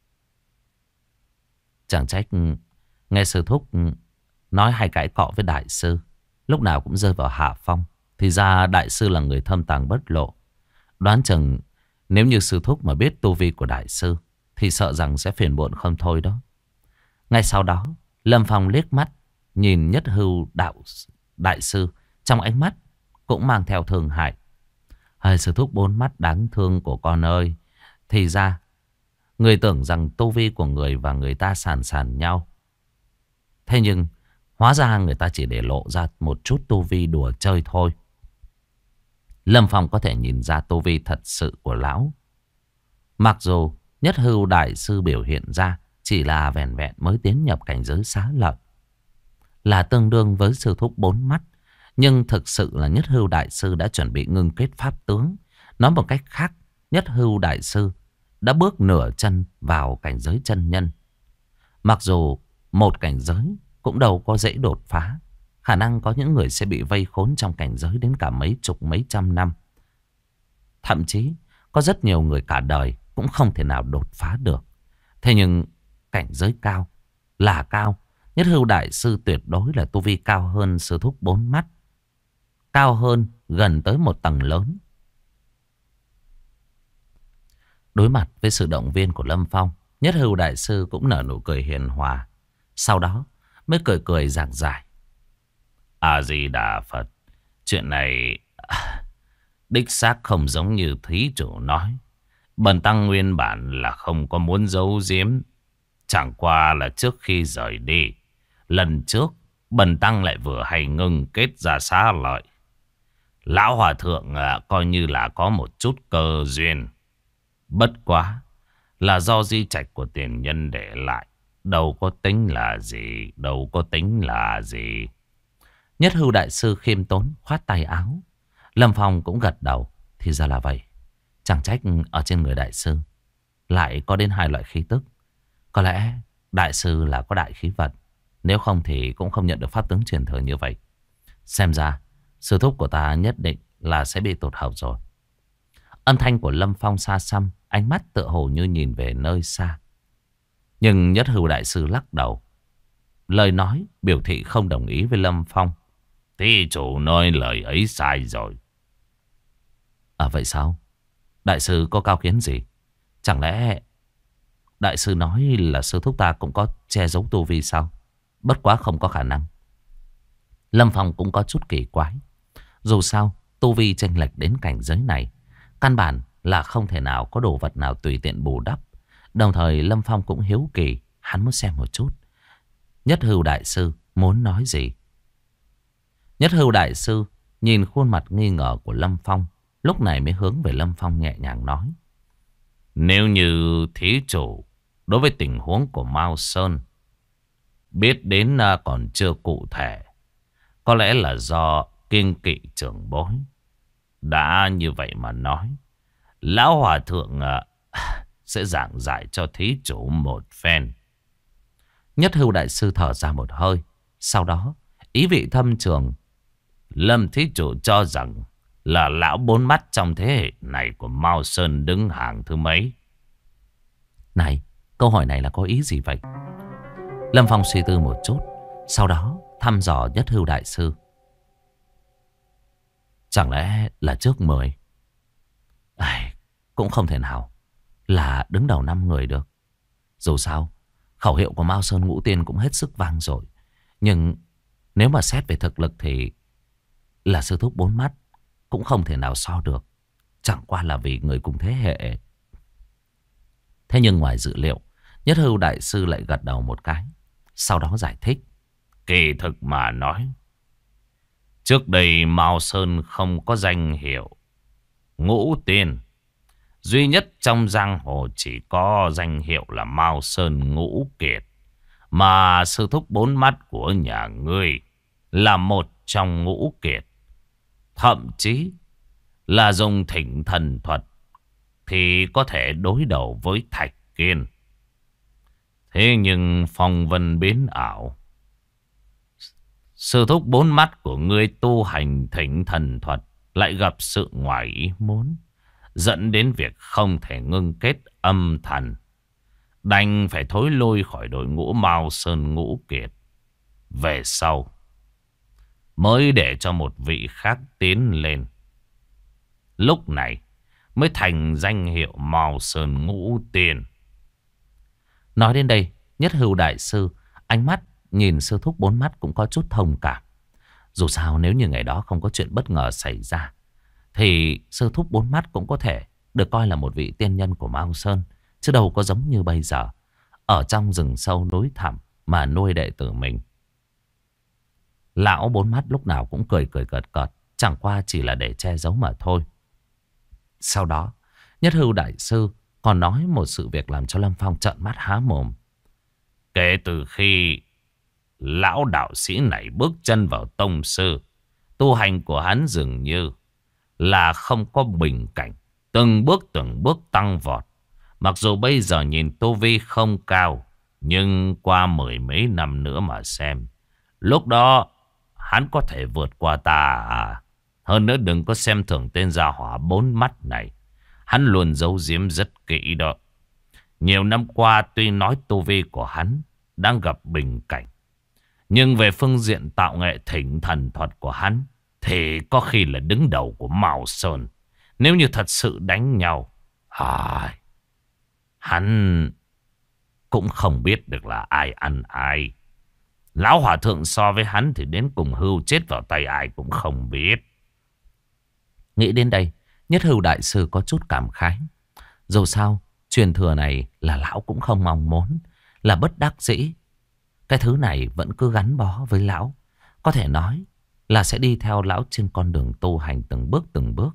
Chẳng trách nghe sư thúc nói hay cãi cọ với đại sư, lúc nào cũng rơi vào hạ phong. Thì ra đại sư là người thâm tàng bất lộ. Đoán chừng nếu như sư thúc mà biết tu vi của đại sư thì sợ rằng sẽ phiền muộn không thôi đó. Ngay sau đó, Lâm Phong liếc mắt nhìn Nhất Hưu đại sư, trong ánh mắt cũng mang theo thương hại. Hai sư thúc bốn mắt đáng thương của con ơi. Thì ra người tưởng rằng tu vi của người và người ta sàn sàn nhau. Thế nhưng hóa ra người ta chỉ để lộ ra một chút tu vi đùa chơi thôi. Lâm Phong có thể nhìn ra tu vi thật sự của lão. Mặc dù Nhất Hưu đại sư biểu hiện ra chỉ là vẻn vẹn mới tiến nhập cảnh giới xá lợi, là tương đương với sư thúc bốn mắt. Nhưng thực sự là Nhất Hưu đại sư đã chuẩn bị ngưng kết pháp tướng. Nói một cách khác, Nhất Hưu đại sư đã bước nửa chân vào cảnh giới chân nhân. Mặc dù một cảnh giới cũng đâu có dễ đột phá. Khả năng có những người sẽ bị vây khốn trong cảnh giới đến cả mấy chục mấy trăm năm. Thậm chí có rất nhiều người cả đời cũng không thể nào đột phá được. Thế nhưng cảnh giới cao là cao. Nhất Hưu đại sư tuyệt đối là tu vi cao hơn sư thúc bốn mắt, cao hơn gần tới một tầng lớn. Đối mặt với sự động viên của Lâm Phong, Nhất Hưu đại sư cũng nở nụ cười hiền hòa. Sau đó mới cười cười giảng giải. A-di-đà Phật, chuyện này đích xác không giống như thí chủ nói. Bần tăng nguyên bản là không có muốn giấu giếm. Chẳng qua là trước khi rời đi, lần trước bần tăng lại vừa hay ngưng kết ra xá lợi. Lão hòa thượng coi như là có một chút cơ duyên. Bất quá là do di trạch của tiền nhân để lại. Đâu có tính là gì. Nhất Hưu đại sư khiêm tốn khoát tay áo. Lâm Phong cũng gật đầu. Thì ra là vậy. Chẳng trách ở trên người đại sư lại có đến 2 loại khí tức. Có lẽ đại sư là có đại khí vận. Nếu không thì cũng không nhận được pháp tướng truyền thừa như vậy. Xem ra sư thúc của ta nhất định là sẽ bị tụt hậu rồi. Âm thanh của Lâm Phong xa xăm, ánh mắt tựa hồ như nhìn về nơi xa. Nhưng Nhất Hưu đại sư lắc đầu, lời nói biểu thị không đồng ý với Lâm Phong. Thí chủ nói lời ấy sai rồi. Vậy sao? Đại sư có cao kiến gì? Chẳng lẽ đại sư nói là sư thúc ta cũng có che giấu tu vi sao? Bất quá không có khả năng. Lâm Phong cũng có chút kỳ quái. Dù sao tu vi chênh lệch đến cảnh giới này, căn bản là không thể nào có đồ vật nào tùy tiện bù đắp. Đồng thời Lâm Phong cũng hiếu kỳ, hắn muốn xem một chút Nhất Hưu đại sư muốn nói gì. Nhất Hưu đại sư nhìn khuôn mặt nghi ngờ của Lâm Phong, lúc này mới hướng về Lâm Phong nhẹ nhàng nói: Nếu như thí chủ đối với tình huống của Mao Sơn biết đến còn chưa cụ thể, có lẽ là do kiêng kỵ trưởng bối. Đã như vậy mà nói, lão hòa thượng sẽ giảng giải cho thí chủ một phen. Nhất Hưu đại sư thở ra một hơi, sau đó ý vị thâm trường: Lâm thí chủ cho rằng là lão bốn mắt trong thế hệ này của Mao Sơn đứng hàng thứ mấy? Này, câu hỏi này là có ý gì vậy? Lâm Phong suy tư một chút, sau đó thăm dò Nhất Hưu đại sư: Chẳng lẽ là trước 10? Cũng không thể nào là đứng đầu 5 người được. Dù sao, khẩu hiệu của Mao Sơn Ngũ Tiên cũng hết sức vang rồi. Nhưng nếu mà xét về thực lực thì là sư thúc bốn mắt cũng không thể nào so được. Chẳng qua là vì người cùng thế hệ. Thế nhưng ngoài dự liệu, Nhất Hưu đại sư lại gật đầu một cái, sau đó giải thích: Kỳ thực mà nói, trước đây Mao Sơn không có danh hiệu Ngũ Tiên. Duy nhất trong giang hồ chỉ có danh hiệu là Mao Sơn Ngũ Kiệt. Mà sư thúc bốn mắt của nhà ngươi là một trong ngũ kiệt. Thậm chí là dùng thỉnh thần thuật thì có thể đối đầu với Thạch Kiên. Thế nhưng phong vân biến ảo, sư thúc bốn mắt của ngươi tu hành thỉnh thần thuật lại gặp sự ngoài ý muốn, dẫn đến việc không thể ngưng kết âm thần, đành phải thối lui khỏi đội ngũ Mao Sơn Ngũ Kiệt. Về sau mới để cho một vị khác tiến lên, lúc này mới thành danh hiệu Mao Sơn Ngũ Tiên. Nói đến đây, Nhất Hưu đại sư ánh mắt nhìn sư thúc bốn mắt cũng có chút thông cảm. Dù sao nếu như ngày đó không có chuyện bất ngờ xảy ra thì sư thúc bốn mắt cũng có thể được coi là một vị tiên nhân của Mao Sơn, chứ đâu có giống như bây giờ ở trong rừng sâu núi thẳm mà nuôi đệ tử mình. Lão bốn mắt lúc nào cũng cười cười cợt cợt, chẳng qua chỉ là để che giấu mà thôi. Sau đó Nhất Hưu đại sư còn nói một sự việc làm cho Lâm Phong trợn mắt há mồm. Kể từ khi lão đạo sĩ này bước chân vào tông sư, tu hành của hắn dường như là không có bình cảnh, từng bước tăng vọt. Mặc dù bây giờ nhìn tu vi không cao, nhưng qua 10 mấy năm nữa mà xem, lúc đó hắn có thể vượt qua ta à? Hơn nữa đừng có xem thường tên gia hỏa bốn mắt này, hắn luôn giấu giếm rất kỹ đó. Nhiều năm qua tuy nói tu vi của hắn đang gặp bình cảnh, nhưng về phương diện tạo nghệ thỉnh thần thuật của hắn thì có khi là đứng đầu của Mao Sơn. Nếu như thật sự đánh nhau, hắn cũng không biết được là ai ăn ai. Lão hòa thượng so với hắn thì đến cùng hưu chết vào tay ai cũng không biết. Nghĩ đến đây, Nhất Hưu đại sư có chút cảm khái. Dù sao, truyền thừa này là lão cũng không mong muốn, là bất đắc dĩ. Cái thứ này vẫn cứ gắn bó với lão, có thể nói là sẽ đi theo lão trên con đường tu hành từng bước từng bước.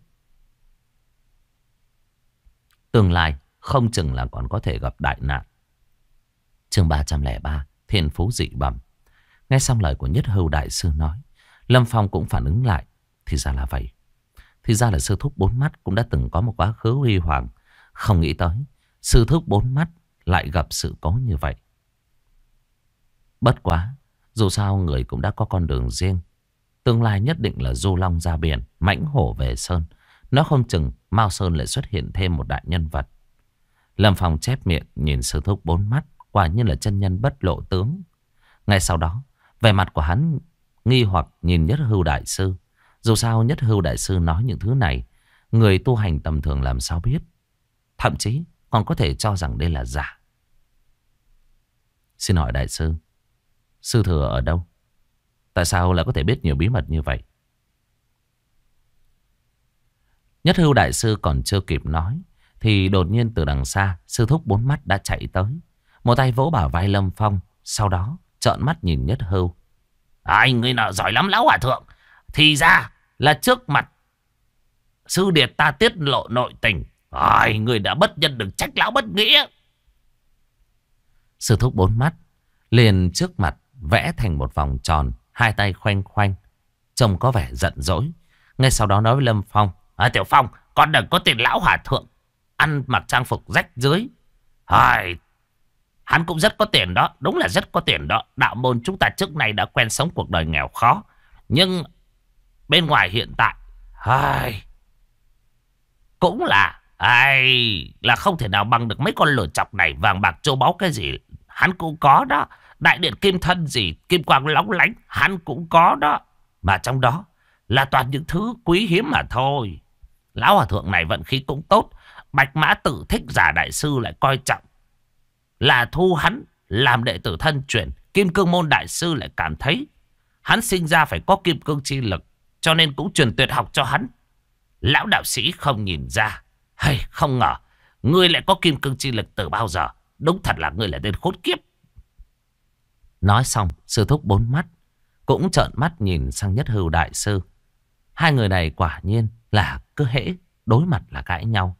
Tương lai không chừng là còn có thể gặp đại nạn. Chương 303, Thiên Phú Dị Bẩm. Nghe xong lời của Nhất Hưu đại sư nói, Lâm Phong cũng phản ứng lại. Thì ra là vậy. Thì ra là sư thúc bốn mắt cũng đã từng có một quá khứ huy hoàng. Không nghĩ tới sư thúc bốn mắt lại gặp sự cố như vậy. Bất quá, dù sao người cũng đã có con đường riêng. Tương lai nhất định là du long ra biển, mãnh hổ về sơn. Nó không chừng Mao Sơn lại xuất hiện thêm một đại nhân vật. Lâm Phong chép miệng nhìn sư thúc bốn mắt, quả nhiên là chân nhân bất lộ tướng. Ngay sau đó, vẻ mặt của hắn nghi hoặc nhìn Nhất Hưu đại sư. Dù sao Nhất Hưu đại sư nói những thứ này, người tu hành tầm thường làm sao biết. Thậm chí còn có thể cho rằng đây là giả. Xin hỏi đại sư, sư thừa ở đâu? Tại sao lại có thể biết nhiều bí mật như vậy? Nhất Hưu đại sư còn chưa kịp nói thì đột nhiên từ đằng xa sư thúc bốn mắt đã chạy tới. Một tay vỗ bả vai Lâm Phong, sau đó trợn mắt nhìn Nhất Hưu. Người nọ giỏi lắm lão hòa thượng. Thì ra là trước mặt sư điệt ta tiết lộ nội tình. Người đã bất nhân đừng trách lão bất nghĩa. Sư thúc bốn mắt liền trước mặt vẽ thành một vòng tròn, hai tay khoanh khoanh, trông có vẻ giận dỗi. Ngay sau đó nói với Lâm Phong. Tiểu Phong, con đừng có tiền lão hòa thượng ăn mặc trang phục rách dưới. Hắn cũng rất có tiền đó. Đúng là rất có tiền đó. Đạo môn chúng ta trước nay đã quen sống cuộc đời nghèo khó. Nhưng bên ngoài hiện tại cũng là không thể nào bằng được mấy con lửa chọc này. Vàng bạc châu báu cái gì hắn cũng có đó. Đại điện kim thân gì, kim quang lóng lánh, hắn cũng có đó. Mà trong đó là toàn những thứ quý hiếm mà thôi. Lão hòa thượng này vận khí cũng tốt. Bạch Mã Tử Thích Giả đại sư lại coi trọng, là thu hắn làm đệ tử thân truyền. Kim Cương Môn đại sư lại cảm thấy hắn sinh ra phải có kim cương chi lực, cho nên cũng truyền tuyệt học cho hắn. Lão đạo sĩ không nhìn ra. Không ngờ ngươi lại có kim cương chi lực từ bao giờ. Đúng thật là ngươi là tên khốn kiếp. Nói xong sư thúc bốn mắt cũng trợn mắt nhìn sang Nhất Hưu đại sư. Hai người này quả nhiên là cứ hễ đối mặt là cãi nhau.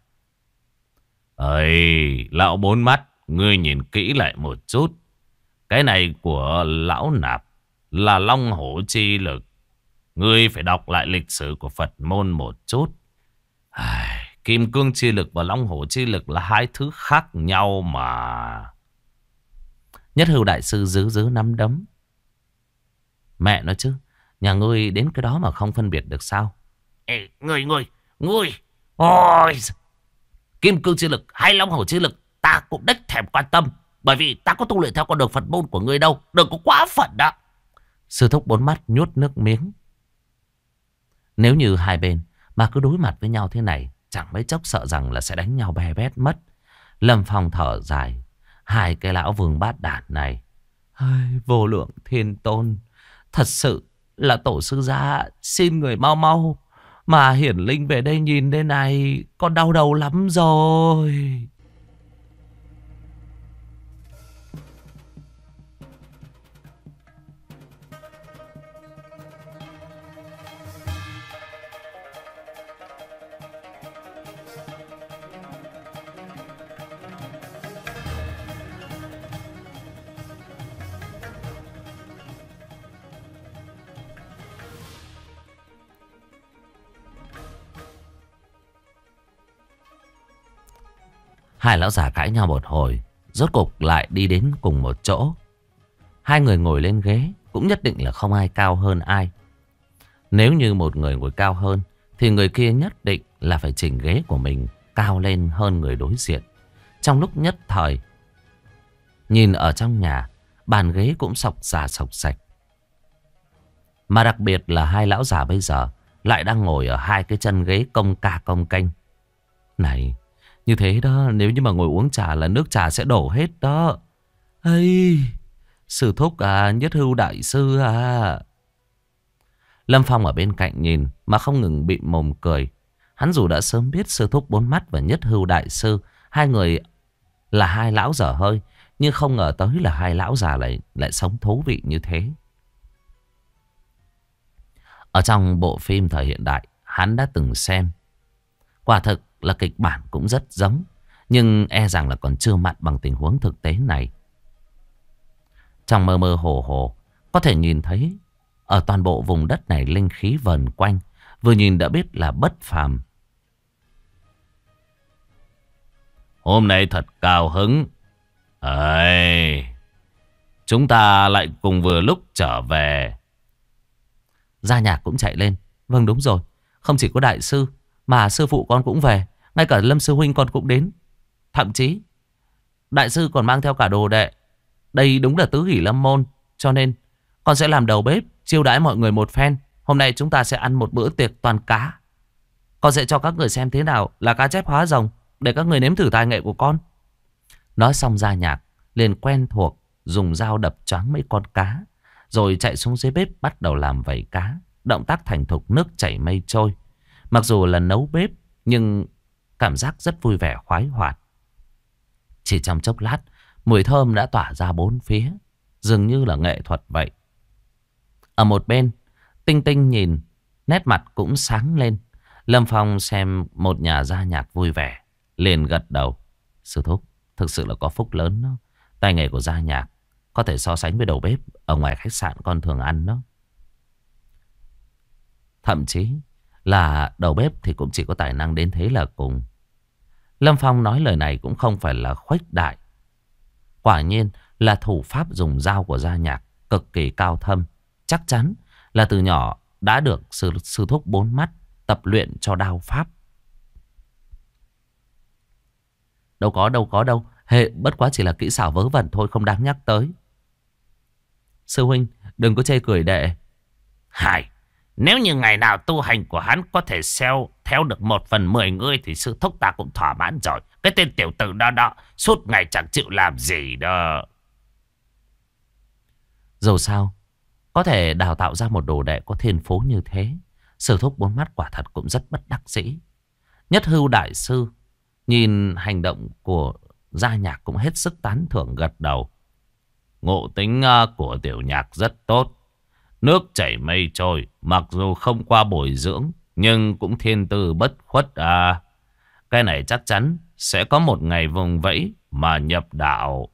Lão bốn mắt, ngươi nhìn kỹ lại một chút. Cái này của lão nạp là long hổ chi lực. Ngươi phải đọc lại lịch sử của Phật môn một chút. Kim cương chi lực và long hổ chi lực là hai thứ khác nhau mà. Nhất Hưu đại sư giữ nắm đấm. Mẹ nói chứ, nhà ngươi đến cái đó mà không phân biệt được sao? Ngươi kim cương chi lực hay long hổ chi lực ta cũng đếch thèm quan tâm. Bởi vì ta có tu luyện theo con đường Phật môn của ngươi đâu. Đừng có quá phận đó. Sư thúc bốn mắt nhốt nước miếng. Nếu như hai bên mà cứ đối mặt với nhau thế này, chẳng mấy chốc sợ rằng là sẽ đánh nhau bè bét mất. Lâm Phong thở dài. Hai cái lão vương bát đản này, vô lượng thiên tôn, thật sự là tổ sư gia xin người mau mau mà hiển linh về đây nhìn đây này, con đau đầu lắm rồi. Hai lão già cãi nhau một hồi, rốt cục lại đi đến cùng một chỗ. Hai người ngồi lên ghế, cũng nhất định là không ai cao hơn ai. Nếu như một người ngồi cao hơn, thì người kia nhất định là phải chỉnh ghế của mình cao lên hơn người đối diện. Trong lúc nhất thời, nhìn ở trong nhà, bàn ghế cũng sọc xà sọc sạch. Mà đặc biệt là hai lão già bây giờ lại đang ngồi ở hai cái chân ghế cong ca cong kênh. Này, như thế đó, nếu như mà ngồi uống trà là nước trà sẽ đổ hết đó. Sư thúc à, Nhất Hưu đại sư à. Lâm Phong ở bên cạnh nhìn mà không ngừng bị mồm cười. Hắn dù đã sớm biết sư thúc bốn mắt và Nhất Hưu đại sư, hai người là hai lão dở hơi, nhưng không ngờ tới là hai lão già lại sống thú vị như thế. Ở trong bộ phim thời hiện đại, hắn đã từng xem. Quả thực là kịch bản cũng rất giống, nhưng e rằng là còn chưa mặn bằng tình huống thực tế này. Trong mơ mơ hồ hồ, có thể nhìn thấy ở toàn bộ vùng đất này linh khí vờn quanh, vừa nhìn đã biết là bất phàm. Hôm nay thật cao hứng. Chúng ta lại cùng vừa lúc trở về. Gia Nhạc cũng chạy lên. Vâng đúng rồi, không chỉ có đại sư mà sư phụ con cũng về. Ngay cả Lâm sư huynh con cũng đến. Thậm chí đại sư còn mang theo cả đồ đệ. Đây đúng là tứ hỷ lâm môn, cho nên con sẽ làm đầu bếp chiêu đãi mọi người một phen. Hôm nay chúng ta sẽ ăn một bữa tiệc toàn cá. Con sẽ cho các người xem thế nào là cá chép hóa rồng, để các người nếm thử tài nghệ của con. Nói xong Gia Nhạc liền quen thuộc dùng dao đập choáng mấy con cá, rồi chạy xuống dưới bếp bắt đầu làm vảy cá. Động tác thành thục nước chảy mây trôi. Mặc dù là nấu bếp, nhưng cảm giác rất vui vẻ khoái hoạt. Chỉ trong chốc lát, mùi thơm đã tỏa ra bốn phía, dường như là nghệ thuật vậy. Ở một bên, Tinh Tinh nhìn, nét mặt cũng sáng lên. Lâm Phong xem một nhà gia nhạc vui vẻ, liền gật đầu. Sư thúc, thực sự là có phúc lớn đó. Tay nghề của gia nhạc có thể so sánh với đầu bếp ở ngoài khách sạn con thường ăn đó. Thậm chí là đầu bếp thì cũng chỉ có tài năng đến thế là cùng. Lâm Phong nói lời này cũng không phải là khuếch đại. Quả nhiên là thủ pháp dùng dao của gia nhạc cực kỳ cao thâm. Chắc chắn là từ nhỏ đã được sư thúc bốn mắt tập luyện cho đao pháp. Đâu có đâu. Hệ bất quá chỉ là kỹ xảo vớ vẩn thôi, không đáng nhắc tới. Sư huynh đừng có chê cười đệ. Hải, nếu như ngày nào tu hành của hắn có thể theo được 1/10 ngươi thì sư thúc ta cũng thỏa mãn rồi. Cái tên tiểu tử đó suốt ngày chẳng chịu làm gì đó. Dù sao, có thể đào tạo ra một đồ đệ có thiên phú như thế, sư thúc bốn mắt quả thật cũng rất bất đắc dĩ. Nhất Hưu đại sư nhìn hành động của gia nhạc cũng hết sức tán thưởng, gật đầu. Ngộ tính của tiểu nhạc rất tốt. Nước chảy mây trôi, mặc dù không qua bồi dưỡng, nhưng cũng thiên tư bất khuất à. Cái này chắc chắn sẽ có một ngày vùng vẫy mà nhập đạo.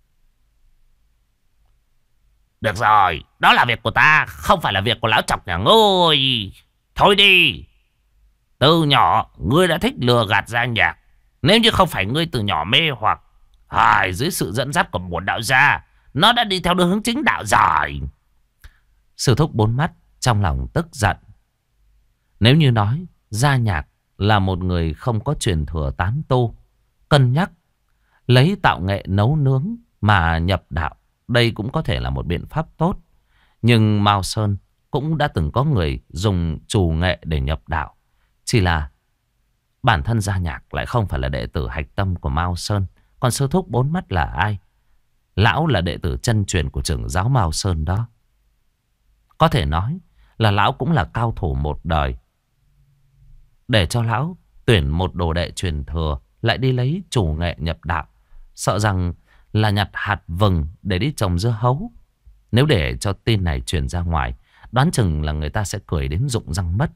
Được rồi, đó là việc của ta, không phải là việc của lão chọc nhà ngươi. Thôi đi. Từ nhỏ, ngươi đã thích lừa gạt gia nhạc. Nếu như không phải ngươi từ nhỏ mê hoặc, dưới sự dẫn dắt của bổn đạo gia, nó đã đi theo hướng chính đạo rồi. Sư thúc bốn mắt trong lòng tức giận. Nếu như nói gia nhạc là một người không có truyền thừa tán tu, cân nhắc lấy tạo nghệ nấu nướng mà nhập đạo, đây cũng có thể là một biện pháp tốt. Nhưng Mao Sơn cũng đã từng có người dùng trù nghệ để nhập đạo. Chỉ là bản thân gia nhạc lại không phải là đệ tử hạch tâm của Mao Sơn. Còn sư thúc bốn mắt là ai? Lão là đệ tử chân truyền của trưởng giáo Mao Sơn đó. Có thể nói là lão cũng là cao thủ một đời. Để cho lão tuyển một đồ đệ truyền thừa lại đi lấy chủ nghệ nhập đạo, sợ rằng là nhặt hạt vừng để đi trồng dưa hấu. Nếu để cho tin này truyền ra ngoài, đoán chừng là người ta sẽ cười đến rụng răng mất.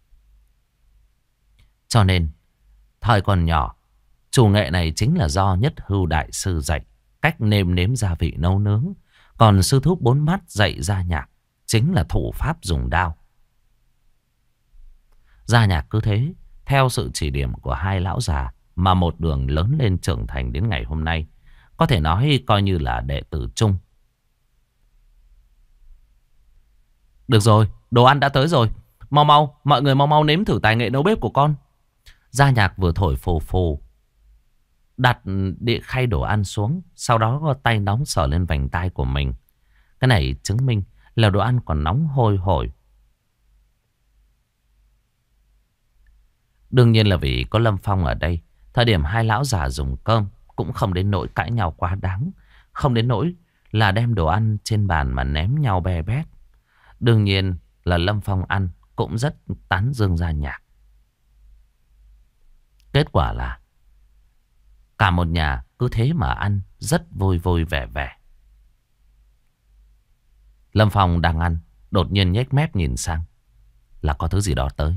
Cho nên thời còn nhỏ, chủ nghệ này chính là do Nhất Hưu đại sư dạy cách nêm nếm gia vị nấu nướng. Còn sư thúc bốn mắt dạy gia nhạc chính là thủ pháp dùng đao. Gia nhạc cứ thế, theo sự chỉ điểm của hai lão già mà một đường lớn lên trưởng thành đến ngày hôm nay. Có thể nói coi như là đệ tử chung. Được rồi, đồ ăn đã tới rồi. Mau mau, mọi người mau mau nếm thử tài nghệ nấu bếp của con. Gia nhạc vừa thổi phù phù, đặt đĩa khay đồ ăn xuống, sau đó có tay nóng sờ lên vành tai của mình. Cái này chứng minh là đồ ăn còn nóng hôi hổi. Đương nhiên là vì có Lâm Phong ở đây. Thời điểm hai lão già dùng cơm cũng không đến nỗi cãi nhau quá đáng, không đến nỗi là đem đồ ăn trên bàn mà ném nhau be bét. Đương nhiên là Lâm Phong ăn cũng rất tán dương gia nhạc. Kết quả là cả một nhà cứ thế mà ăn rất vui vui vẻ vẻ. Lâm Phong đang ăn, đột nhiên nhếch mép nhìn sang, là có thứ gì đó tới.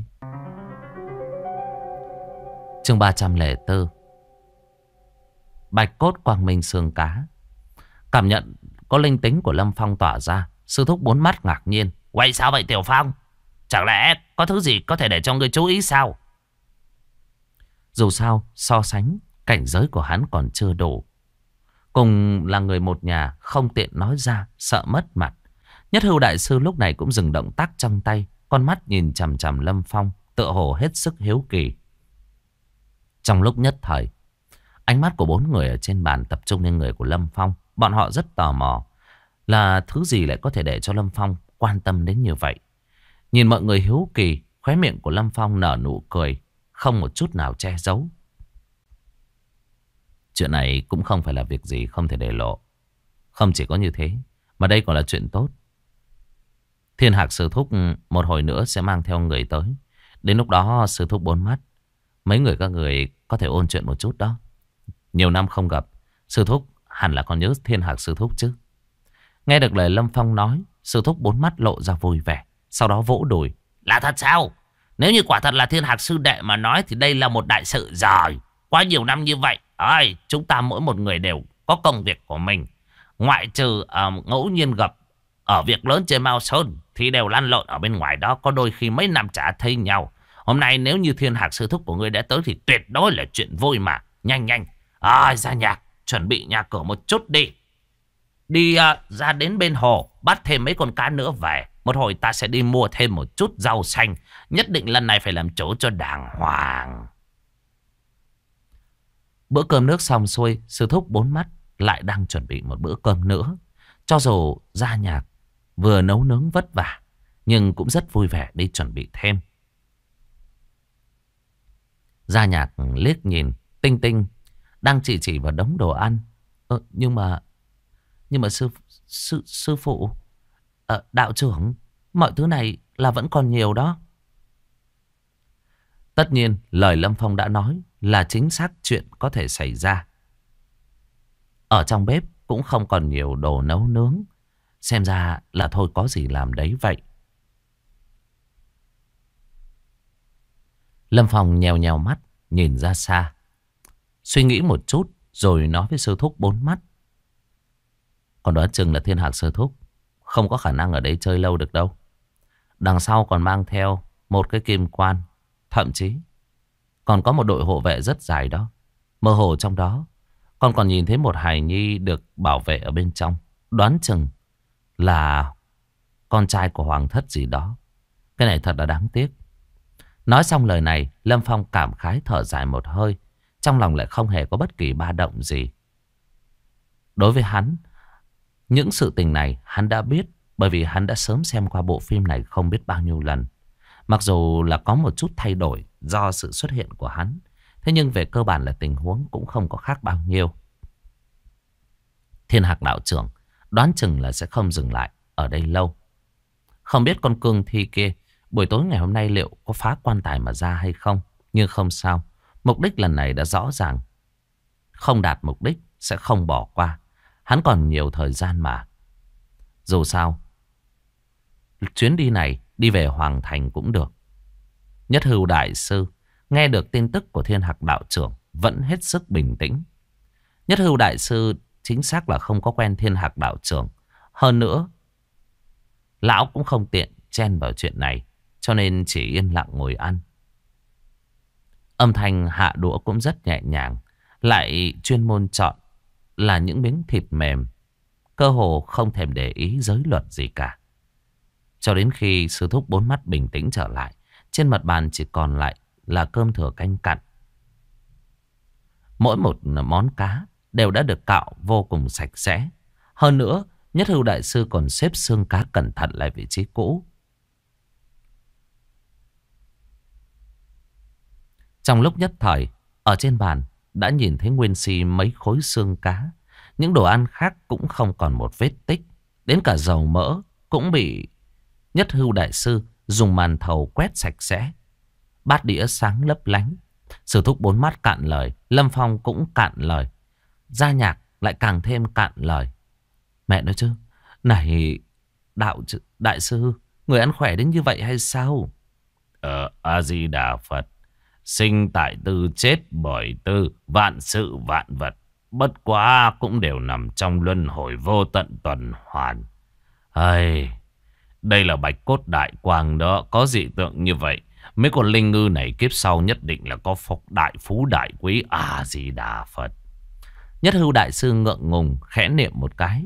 Chương 304. Bạch cốt quang minh xương cá. Cảm nhận có linh tính của Lâm Phong tỏa ra, sư thúc bốn mắt ngạc nhiên. Quay sao vậy Tiểu Phong? Chẳng lẽ có thứ gì có thể để cho ngươi chú ý sao? Dù sao so sánh cảnh giới của hắn còn chưa đủ. Cùng là người một nhà, không tiện nói ra, sợ mất mặt. Nhất Hưu đại sư lúc này cũng dừng động tác trong tay, con mắt nhìn chằm chằm Lâm Phong, tựa hồ hết sức hiếu kỳ. Trong lúc nhất thời, ánh mắt của bốn người ở trên bàn tập trung lên người của Lâm Phong. Bọn họ rất tò mò là thứ gì lại có thể để cho Lâm Phong quan tâm đến như vậy. Nhìn mọi người hiếu kỳ, khóe miệng của Lâm Phong nở nụ cười, không một chút nào che giấu. Chuyện này cũng không phải là việc gì không thể để lộ. Không chỉ có như thế, mà đây còn là chuyện tốt. Thiên Hạc sư thúc một hồi nữa sẽ mang theo người tới. Đến lúc đó sư thúc bốn mắt Mấy người các người có thể ôn chuyện một chút đó. Nhiều năm không gặp, sư thúc hẳn là còn nhớ Thiên Hạc sư thúc chứ. Nghe được lời Lâm Phong nói, sư thúc bốn mắt lộ ra vui vẻ. Sau đó vỗ đùi. Là thật sao? Nếu như quả thật là Thiên Hạc sư đệ mà nói thì đây là một đại sự rồi. Qua nhiều năm như vậy, chúng ta mỗi một người đều có công việc của mình. Ngoại trừ ngẫu nhiên gặp ở việc lớn trên Mao Sơn thì đều lăn lộn ở bên ngoài đó, có đôi khi mấy năm chả thấy nhau. Hôm nay nếu như Thiên Hạc sư thúc của ngươi đã tới thì tuyệt đối là chuyện vui mà. Nhanh nhanh, ra nhà, chuẩn bị nhà cửa một chút đi. Đi ra đến bên hồ, bắt thêm mấy con cá nữa về. Một hồi ta sẽ đi mua thêm một chút rau xanh. Nhất định lần này phải làm chỗ cho đàng hoàng. Bữa cơm nước xong xuôi, sư thúc bốn mắt lại đang chuẩn bị một bữa cơm nữa. Cho dù Gia Nhạc vừa nấu nướng vất vả, nhưng cũng rất vui vẻ đi chuẩn bị thêm. Gia Nhạc liếc nhìn Tinh Tinh đang chỉ vào đống đồ ăn. Nhưng mà sư phụ, đạo trưởng, mọi thứ này là vẫn còn nhiều đó. Tất nhiên lời Lâm Phong đã nói là chính xác chuyện có thể xảy ra. Ở trong bếp cũng không còn nhiều đồ nấu nướng. Xem ra là thôi có gì làm đấy vậy. Lâm Phong nhèo nhèo mắt nhìn ra xa, suy nghĩ một chút rồi nói với sư thúc bốn mắt. Còn đoán chừng là Thiên Hạc sư thúc không có khả năng ở đây chơi lâu được đâu. Đằng sau còn mang theo một cái kim quan, thậm chí còn có một đội hộ vệ rất dài đó. Mơ hồ trong đó con còn nhìn thấy một hài nhi được bảo vệ ở bên trong. Đoán chừng là con trai của hoàng thất gì đó. Cái này thật là đáng tiếc. Nói xong lời này, Lâm Phong cảm khái thở dài một hơi. Trong lòng lại không hề có bất kỳ ba động gì. Đối với hắn, những sự tình này hắn đã biết, bởi vì hắn đã sớm xem qua bộ phim này không biết bao nhiêu lần. Mặc dù là có một chút thay đổi do sự xuất hiện của hắn, thế nhưng về cơ bản là tình huống cũng không có khác bao nhiêu. Thiên Hạc đạo trưởng đoán chừng là sẽ không dừng lại ở đây lâu. Không biết con cương thi kia buổi tối ngày hôm nay liệu có phá quan tài mà ra hay không. Nhưng không sao, mục đích lần này đã rõ ràng. Không đạt mục đích sẽ không bỏ qua. Hắn còn nhiều thời gian mà. Dù sao, chuyến đi này đi về Hoàng Thành cũng được. Nhất Hưu đại sư nghe được tin tức của Thiên Hạc đạo trưởng vẫn hết sức bình tĩnh. Nhất Hưu đại sư chính xác là không có quen Thiên Hạc đạo trưởng. Hơn nữa, lão cũng không tiện chen vào chuyện này, cho nên chỉ yên lặng ngồi ăn. Âm thanh hạ đũa cũng rất nhẹ nhàng, lại chuyên môn chọn là những miếng thịt mềm, cơ hồ không thèm để ý giới luật gì cả. Cho đến khi sư thúc bốn mắt bình tĩnh trở lại, trên mặt bàn chỉ còn lại là cơm thừa canh cặn. Mỗi một món cá đều đã được cạo vô cùng sạch sẽ. Hơn nữa, Nhất Hưu đại sư còn xếp xương cá cẩn thận lại vị trí cũ. Trong lúc nhất thời, ở trên bàn đã nhìn thấy nguyên si mấy khối xương cá. Những đồ ăn khác cũng không còn một vết tích. Đến cả dầu mỡ cũng bị Nhất Hưu đại sư dùng màn thầu quét sạch sẽ. Bát đĩa sáng lấp lánh. Sư thúc bốn mắt cạn lời, Lâm Phong cũng cạn lời. Gia Nhạc lại càng thêm cạn lời. Mẹ nói chứ, này đại sư, người ăn khỏe đến như vậy hay sao? A-di-đà Phật, sinh tại tư chết bởi tư, vạn sự vạn vật, bất quá cũng đều nằm trong luân hồi vô tận tuần hoàn. Đây là bạch cốt đại quang đó, có dị tượng như vậy. Mấy con linh ngư này kiếp sau nhất định là có phục đại phú đại quý. A-di-đà Phật. Nhất Hưu đại sư ngượng ngùng khẽ niệm một cái.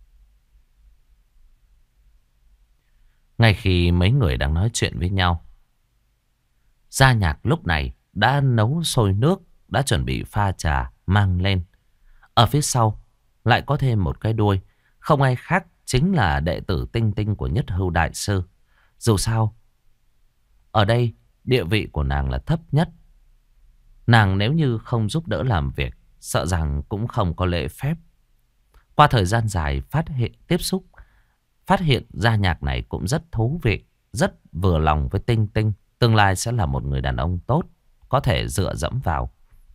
Ngay khi mấy người đang nói chuyện với nhau, Gia Nhạc lúc này đã nấu sôi nước, đã chuẩn bị pha trà mang lên. Ở phía sau lại có thêm một cái đuôi, không ai khác chính là đệ tử Tinh Tinh của Nhất Hưu đại sư. Dù sao, ở đây địa vị của nàng là thấp nhất. Nàng nếu như không giúp đỡ làm việc, sợ rằng cũng không có lễ phép. Qua thời gian dài tiếp xúc, phát hiện Gia Nhạc này cũng rất thú vị, rất vừa lòng với Tinh Tinh. Tương lai sẽ là một người đàn ông tốt. có thể dựa dẫm vào.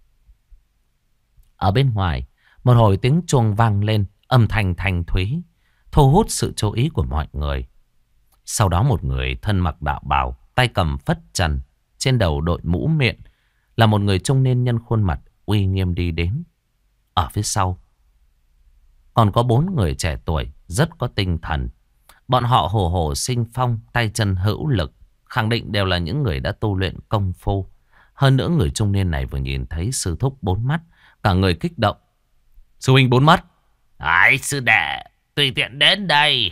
Ở bên ngoài, một hồi tiếng chuông vang lên, âm thanh thanh thúy, thu hút sự chú ý của mọi người. Sau đó một người thân mặc đạo bào, tay cầm phất trần, trên đầu đội mũ miệng, là một người trung niên nhân khuôn mặt uy nghiêm đi đến. Ở phía sau còn có 4 người trẻ tuổi rất có tinh thần. Bọn họ hổ hổ sinh phong, tay chân hữu lực, khẳng định đều là những người đã tu luyện công phu. Hơn nữa người trung niên này vừa nhìn thấy sư thúc 4 mắt, cả người kích động. Sư huynh 4 mắt. Ai sư đệ, tùy tiện đến đây.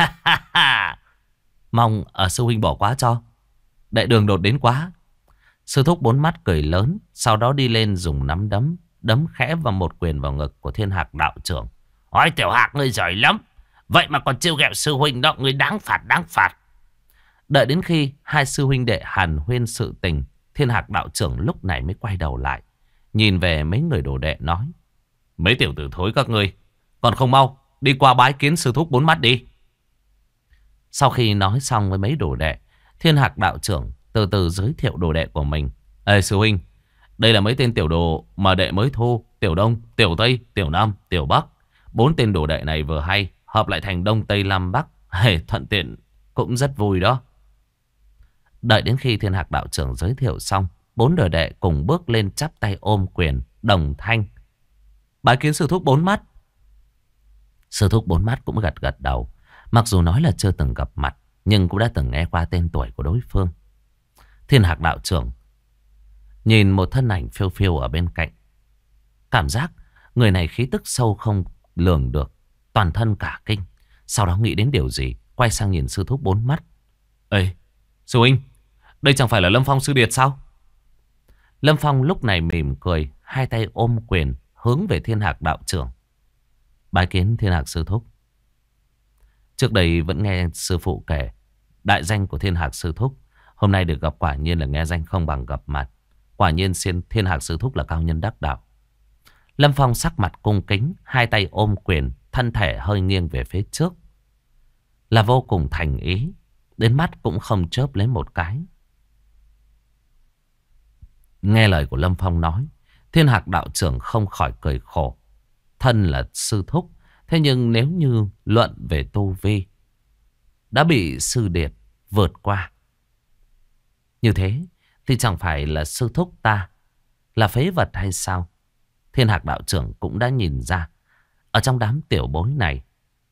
Mong sư huynh bỏ qua cho. Đệ đường đột đến quá. Sư thúc 4 mắt cười lớn, sau đó đi lên dùng nắm đấm, đấm khẽ vào một quyền vào ngực của Thiên Hạc đạo trưởng. Ôi Tiểu Hạc ngươi giỏi lắm. Vậy mà còn trêu ghẹo sư huynh đó, ngươi đáng phạt, đáng phạt. Đợi đến khi hai sư huynh đệ hàn huyên sự tình, Thiên Hạc đạo trưởng lúc này mới quay đầu lại, nhìn về mấy người đồ đệ nói: mấy tiểu tử thối các ngươi, còn không mau đi qua bái kiến sư thúc 4 mắt đi. Sau khi nói xong với mấy đồ đệ, Thiên Hạc đạo trưởng từ từ giới thiệu đồ đệ của mình. Ê sư huynh, đây là mấy tên tiểu đồ mà đệ mới thu. Tiểu Đông, Tiểu Tây, Tiểu Nam, Tiểu Bắc. 4 tên đồ đệ này vừa hay hợp lại thành Đông Tây Nam Bắc. Thuận tiện cũng rất vui đó. Đợi đến khi Thiên Hạc đạo trưởng giới thiệu xong, 4 đồ đệ cùng bước lên chắp tay ôm quyền đồng thanh: bái kiến sư thúc 4 mắt. Sư thúc 4 mắt cũng gật gật đầu. Mặc dù nói là chưa từng gặp mặt, nhưng cũng đã từng nghe qua tên tuổi của đối phương. Thiên Hạc đạo trưởng nhìn một thân ảnh phiêu phiêu ở bên cạnh, cảm giác người này khí tức sâu không lường được, toàn thân cả kinh. Sau đó nghĩ đến điều gì, quay sang nhìn sư thúc 4 mắt. Ê, sư huynh, đây chẳng phải là Lâm Phong sư điệt sao? Lâm Phong lúc này mỉm cười, hai tay ôm quyền hướng về Thiên Hạc đạo trưởng. Bái kiến Thiên Hạc sư thúc. Trước đây vẫn nghe sư phụ kể đại danh của Thiên Hạc sư thúc, hôm nay được gặp quả nhiên là nghe danh không bằng gặp mặt. Quả nhiên Thiên Hạc sư thúc là cao nhân đắc đạo. Lâm Phong sắc mặt cung kính, hai tay ôm quyền, thân thể hơi nghiêng về phía trước, là vô cùng thành ý, đến mắt cũng không chớp lấy một cái. Nghe lời của Lâm Phong nói, Thiên Hạc đạo trưởng không khỏi cười khổ. Thân là sư thúc, thế nhưng nếu như luận về tu vi, đã bị sư điệt vượt qua, như thế thì chẳng phải là sư thúc ta là phế vật hay sao? Thiên Hạc đạo trưởng cũng đã nhìn ra, ở trong đám tiểu bối này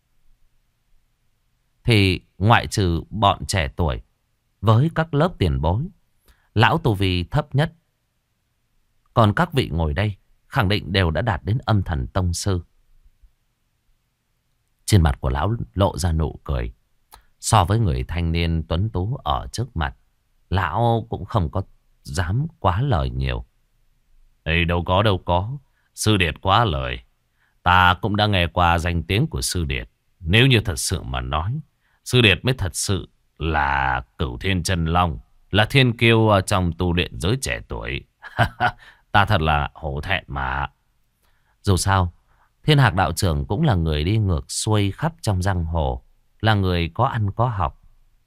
thì ngoại trừ bọn trẻ tuổi với các lớp tiền bối, lão tu vi thấp nhất. Còn các vị ngồi đây khẳng định đều đã đạt đến âm thần tông sư. Trên mặt của lão lộ ra nụ cười. So với người thanh niên tuấn tú ở trước mặt, lão cũng không có dám quá lời nhiều. Ê, đâu có. Sư điệt quá lời. Ta cũng đã nghe qua danh tiếng của sư điệt. Nếu như thật sự mà nói, sư điệt mới thật sự là Cửu Thiên Chân Long, là thiên kiêu trong tu luyện giới trẻ tuổi. Ta thật là hổ thẹn mà. Dù sao, Thiên Hạc đạo trưởng cũng là người đi ngược xuôi khắp trong giang hồ, là người có ăn có học.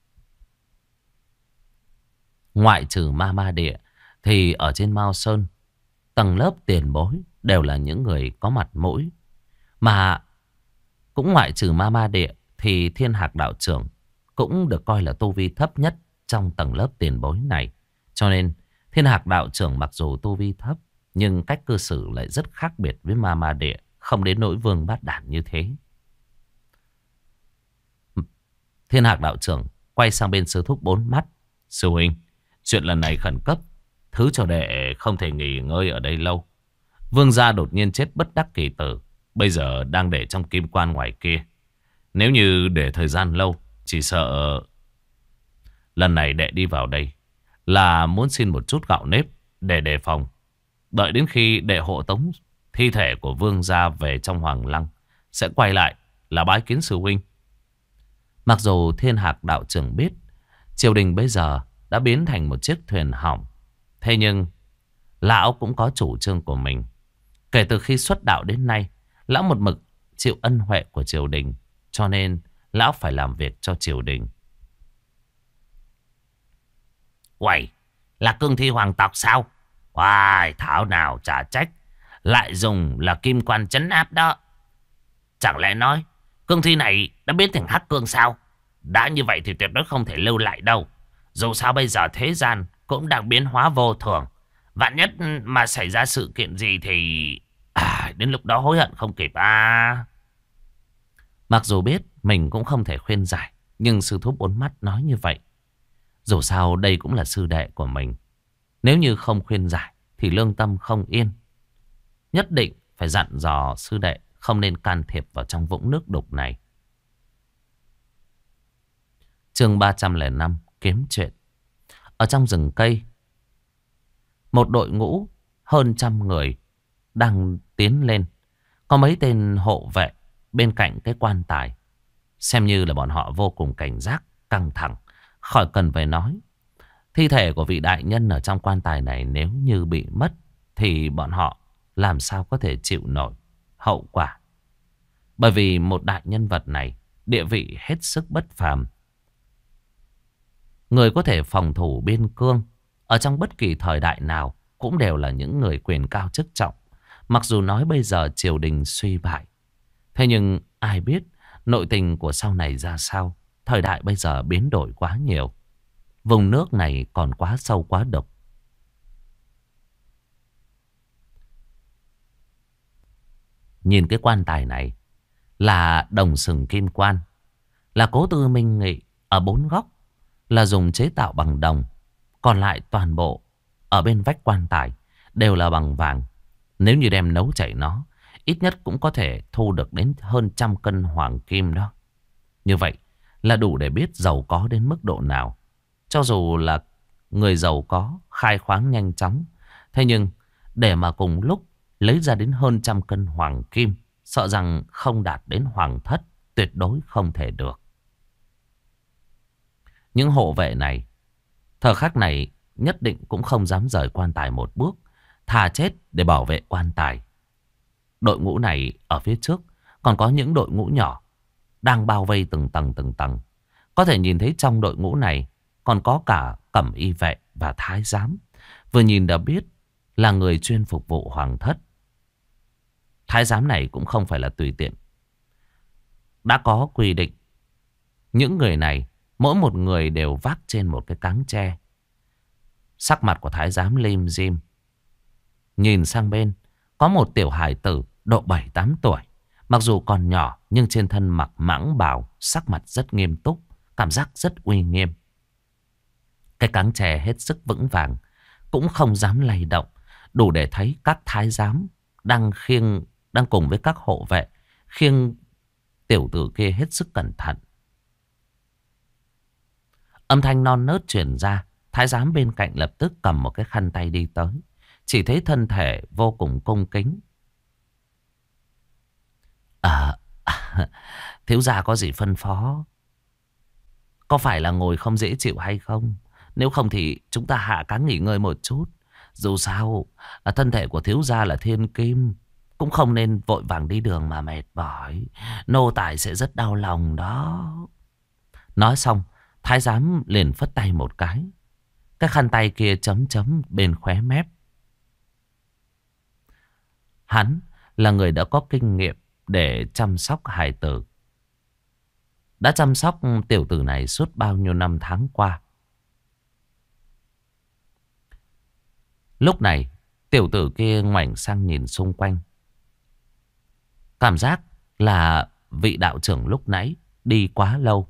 Ngoại trừ Ma Ma Địa thì ở trên Mao Sơn, tầng lớp tiền bối đều là những người có mặt mũi. Mà cũng ngoại trừ Ma Ma Địa thì Thiên Hạc đạo trưởng cũng được coi là tu vi thấp nhất trong tầng lớp tiền bối này. Cho nên Thiên Hạc đạo trưởng mặc dù tu vi thấp, nhưng cách cư xử lại rất khác biệt với Ma Ma Địa, không đến nỗi vương bát đản như thế. Thiên Hạc đạo trưởng quay sang bên sư thúc 4 mắt. Sư huynh, chuyện lần này khẩn cấp, thứ cho đệ không thể nghỉ ngơi ở đây lâu. Vương gia đột nhiên chết bất đắc kỳ tử, bây giờ đang để trong kim quan ngoài kia. Nếu như để thời gian lâu, chỉ sợ lần này đệ đi vào đây là muốn xin một chút gạo nếp để đề phòng. Đợi đến khi đệ hộ tống thi thể của vương gia về trong Hoàng Lăng, sẽ quay lại là bái kiến sư huynh. Mặc dù Thiên Hạc đạo trưởng biết triều đình bây giờ đã biến thành một chiếc thuyền hỏng, thế nhưng lão cũng có chủ trương của mình. Kể từ khi xuất đạo đến nay, lão một mực chịu ân huệ của triều đình, cho nên lão phải làm việc cho triều đình. Uầy, là cương thi hoàng tộc sao? Oai, thảo nào chả trách. Lại dùng là kim quan trấn áp đó. Chẳng lẽ nói cương thi này đã biến thành hắc cương sao? Đã như vậy thì tuyệt đối không thể lưu lại đâu. Dù sao bây giờ thế gian cũng đang biến hóa vô thường. Vạn nhất mà xảy ra sự kiện gì thì đến lúc đó hối hận không kịp à. Mặc dù biết mình cũng không thể khuyên giải, nhưng sư thúc bốn mắt nói như vậy. Dù sao đây cũng là sư đệ của mình. Nếu như không khuyên giải thì lương tâm không yên. Nhất định phải dặn dò sư đệ không nên can thiệp vào trong vũng nước đục này. Chương 305 kiếm chuyện. Ở trong rừng cây, một đội ngũ hơn 100 người đang tiến lên. Có mấy tên hộ vệ bên cạnh cái quan tài. Xem như là bọn họ vô cùng cảnh giác, căng thẳng. Khỏi cần phải nói. Thi thể của vị đại nhân ở trong quan tài này nếu như bị mất thì bọn họ làm sao có thể chịu nổi hậu quả. Bởi vì một đại nhân vật này địa vị hết sức bất phàm. Người có thể phòng thủ biên cương ở trong bất kỳ thời đại nào cũng đều là những người quyền cao chức trọng. Mặc dù nói bây giờ triều đình suy bại, thế nhưng ai biết nội tình của sau này ra sao. Thời đại bây giờ biến đổi quá nhiều. Vùng nước này còn quá sâu quá độc. Nhìn cái quan tài này là đồng sừng kim quan, là Cố Tư Minh Nghị. Ở 4 góc là dùng chế tạo bằng đồng, còn lại toàn bộ ở bên vách quan tài đều là bằng vàng. Nếu như đem nấu chảy nó, ít nhất cũng có thể thu được đến hơn 100 cân hoàng kim đó. Như vậy là đủ để biết giàu có đến mức độ nào. Cho dù là người giàu có, khai khoáng nhanh chóng, thế nhưng để mà cùng lúc lấy ra đến hơn 100 cân hoàng kim, sợ rằng không đạt đến hoàng thất, tuyệt đối không thể được. Những hộ vệ này, thời khắc này nhất định cũng không dám rời quan tài một bước, thà chết để bảo vệ quan tài. Đội ngũ này ở phía trước còn có những đội ngũ nhỏ đang bao vây từng tầng từng tầng. Có thể nhìn thấy trong đội ngũ này còn có cả cẩm y vệ và thái giám. Vừa nhìn đã biết là người chuyên phục vụ hoàng thất. Thái giám này cũng không phải là tùy tiện. Đã có quy định. Những người này, mỗi một người đều vác trên một cái cáng tre. Sắc mặt của thái giám lim dim. Nhìn sang bên, có một tiểu hài tử độ 7-8 tuổi. Mặc dù còn nhỏ nhưng trên thân mặc mãng bào, sắc mặt rất nghiêm túc, cảm giác rất uy nghiêm. Cái cáng tre hết sức vững vàng, cũng không dám lay động, đủ để thấy các thái giám đang cùng với các hộ vệ khiêng tiểu tử kia hết sức cẩn thận. Âm thanh non nớt truyền ra, thái giám bên cạnh lập tức cầm một cái khăn tay đi tới. Chỉ thấy thân thể vô cùng cung kính. Thiếu gia có gì phân phó? Có phải là ngồi không dễ chịu hay không? Nếu không thì chúng ta hạ cáng nghỉ ngơi một chút. Dù sao thân thể của thiếu gia là thiên kim, cũng không nên vội vàng đi đường mà mệt mỏi. Nô tài sẽ rất đau lòng đó. Nói xong, thái giám liền phất tay một cái. Cái khăn tay kia chấm chấm bên khóe mép. Hắn là người đã có kinh nghiệm để chăm sóc hài tử. Đã chăm sóc tiểu tử này suốt bao nhiêu năm tháng qua. Lúc này, tiểu tử kia ngoảnh sang nhìn xung quanh. Cảm giác là vị đạo trưởng lúc nãy đi quá lâu.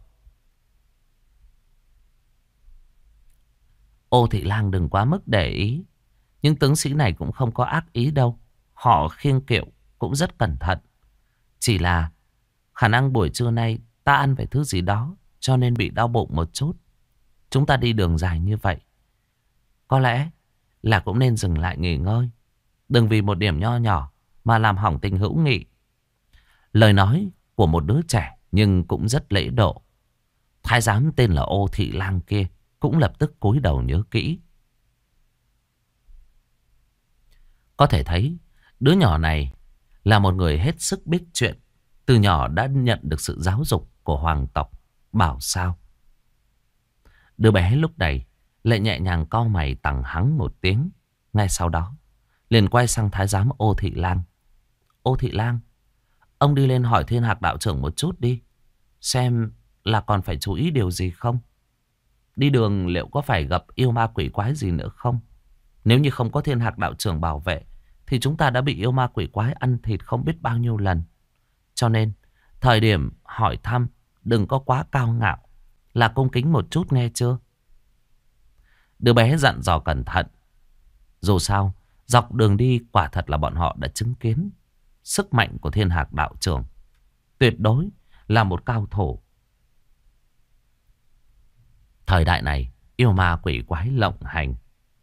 Ô Thị Lang đừng quá mức để ý. Nhưng tướng sĩ này cũng không có ác ý đâu. Họ khiêng kiệu cũng rất cẩn thận. Chỉ là khả năng buổi trưa nay ta ăn phải thứ gì đó, cho nên bị đau bụng một chút. Chúng ta đi đường dài như vậy, có lẽ là cũng nên dừng lại nghỉ ngơi. Đừng vì một điểm nho nhỏ mà làm hỏng tình hữu nghị. Lời nói của một đứa trẻ nhưng cũng rất lễ độ. Thái giám tên là Ô Thị Lang kia cũng lập tức cúi đầu nhớ kỹ. Có thể thấy đứa nhỏ này là một người hết sức biết chuyện. Từ nhỏ đã nhận được sự giáo dục của hoàng tộc Bảo Sao. Đứa bé lúc này lại nhẹ nhàng cau mày tằng hắng một tiếng. Ngay sau đó liền quay sang thái giám Ô Thị Lang. Ô Thị Lang, ông đi lên hỏi Thiên Hạc đạo trưởng một chút đi, xem là còn phải chú ý điều gì không. Đi đường liệu có phải gặp yêu ma quỷ quái gì nữa không? Nếu như không có Thiên Hạc đạo trưởng bảo vệ thì chúng ta đã bị yêu ma quỷ quái ăn thịt không biết bao nhiêu lần. Cho nên thời điểm hỏi thăm đừng có quá cao ngạo, là cung kính một chút nghe chưa? Đứa bé dặn dò cẩn thận. Dù sao dọc đường đi quả thật là bọn họ đã chứng kiến sức mạnh của Thiên Hạc đạo trưởng tuyệt đối là một cao thủ. Thời đại này yêu ma quỷ quái lộng hành.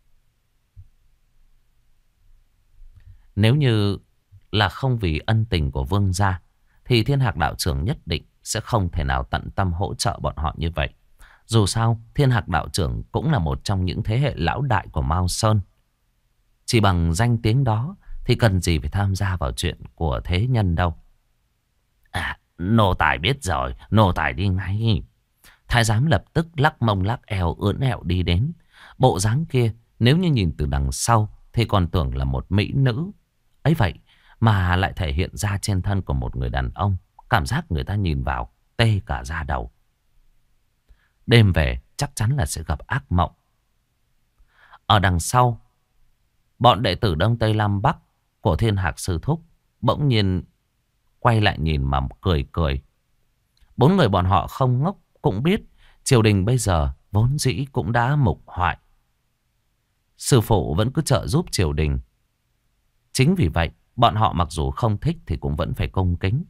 Nếu như là không vì ân tình của vương gia thì Thiên Hạc đạo trưởng nhất định sẽ không thể nào tận tâm hỗ trợ bọn họ như vậy. Dù sao Thiên Hạc đạo trưởng cũng là một trong những thế hệ lão đại của Mao Sơn. Chỉ bằng danh tiếng đó thì cần gì phải tham gia vào chuyện của thế nhân đâu. À, nô tài biết rồi, nô tài đi ngay. Thái giám lập tức lắc mông lắc eo ưỡn ẹo đi đến. Bộ dáng kia nếu như nhìn từ đằng sau thì còn tưởng là một mỹ nữ. Ấy vậy mà lại thể hiện ra trên thân của một người đàn ông. Cảm giác người ta nhìn vào tê cả da đầu. Đêm về chắc chắn là sẽ gặp ác mộng. Ở đằng sau, bọn đệ tử Đông Tây Nam Bắc của Thiên Hạc sư thúc bỗng nhiên quay lại nhìn mà cười cười. Bốn người bọn họ không ngốc cũng biết triều đình bây giờ vốn dĩ cũng đã mục hoại. Sư phụ vẫn cứ trợ giúp triều đình. Chính vì vậy bọn họ mặc dù không thích thì cũng vẫn phải cung kính.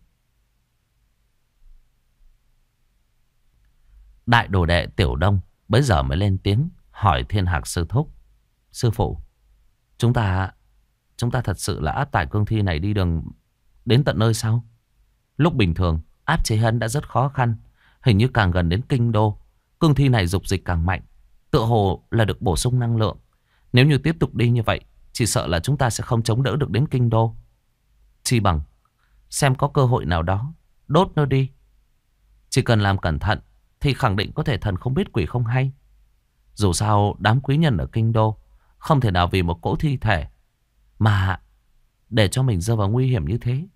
Đại đồ đệ Tiểu Đông bấy giờ mới lên tiếng hỏi Thiên Hạc sư thúc. Sư phụ, chúng ta thật sự là áp tải cương thi này đi đường đến tận nơi sao? Lúc bình thường áp chế hắn đã rất khó khăn. Hình như càng gần đến kinh đô, cương thi này dục dịch càng mạnh. Tựa hồ là được bổ sung năng lượng. Nếu như tiếp tục đi như vậy, chỉ sợ là chúng ta sẽ không chống đỡ được đến kinh đô. Chỉ bằng xem có cơ hội nào đó đốt nó đi. Chỉ cần làm cẩn thận thì khẳng định có thể thần không biết quỷ không hay. Dù sao đám quý nhân ở kinh đô không thể nào vì một cỗ thi thể mà để cho mình rơi vào nguy hiểm như thế.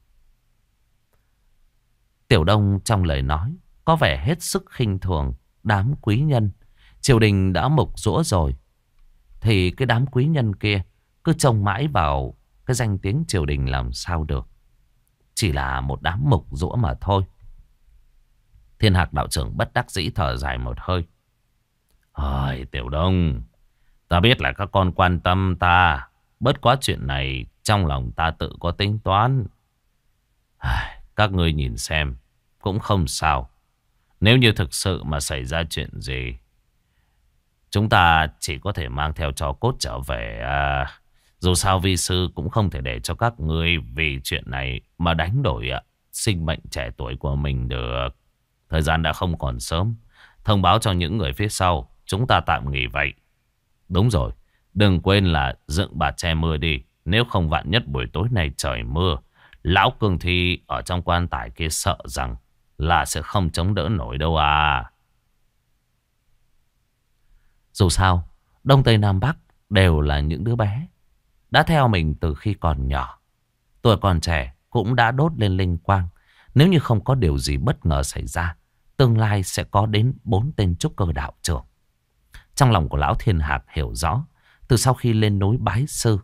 Tiểu Đông trong lời nói có vẻ hết sức khinh thường đám quý nhân. Triều đình đã mục giũa rồi thì cái đám quý nhân kia cứ trông mãi vào cái danh tiếng triều đình làm sao được. Chỉ là một đám mục giũa mà thôi. Thiên Hạc đạo trưởng bất đắc dĩ thở dài một hơi. Ôi Tiểu Đông, ta biết là các con quan tâm ta. Bất quá chuyện này trong lòng ta tự có tính toán. Các ngươi nhìn xem cũng không sao. Nếu như thực sự mà xảy ra chuyện gì, chúng ta chỉ có thể mang theo tro cốt trở về. Dù sao vi sư cũng không thể để cho các ngươi vì chuyện này mà đánh đổi sinh mệnh trẻ tuổi của mình được. Thời gian đã không còn sớm. Thông báo cho những người phía sau, chúng ta tạm nghỉ vậy. Đúng rồi, đừng quên là dựng bạt che mưa đi. Nếu không vạn nhất buổi tối này trời mưa, lão cương thi ở trong quan tài kia sợ rằng là sẽ không chống đỡ nổi đâu à. Dù sao, Đông Tây Nam Bắc đều là những đứa bé đã theo mình từ khi còn nhỏ. Tuổi còn trẻ cũng đã đốt lên linh quang. Nếu như không có điều gì bất ngờ xảy ra, tương lai sẽ có đến 4 tên trúc cơ đạo trưởng. Trong lòng của lão Thiên Hạc hiểu rõ, từ sau khi lên núi bái sư,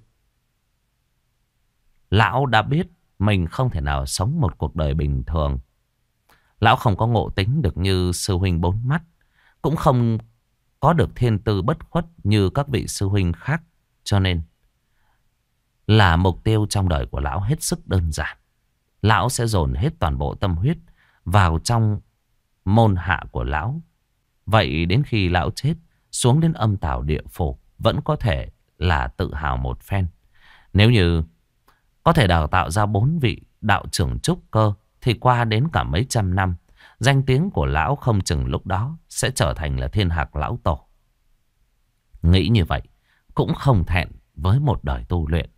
lão đã biết mình không thể nào sống một cuộc đời bình thường. Lão không có ngộ tính được như sư huynh 4 mắt, cũng không có được thiên tư bất khuất như các vị sư huynh khác. Cho nên là mục tiêu trong đời của lão hết sức đơn giản. Lão sẽ dồn hết toàn bộ tâm huyết vào trong môn hạ của lão. Vậy đến khi lão chết, xuống đến âm tào địa phủ vẫn có thể là tự hào một phen. Nếu như có thể đào tạo ra 4 vị đạo trưởng trúc cơ thì qua đến cả mấy trăm năm, danh tiếng của lão không chừng lúc đó sẽ trở thành là Thiên Hạc lão tổ. Nghĩ như vậy cũng không thẹn với một đời tu luyện.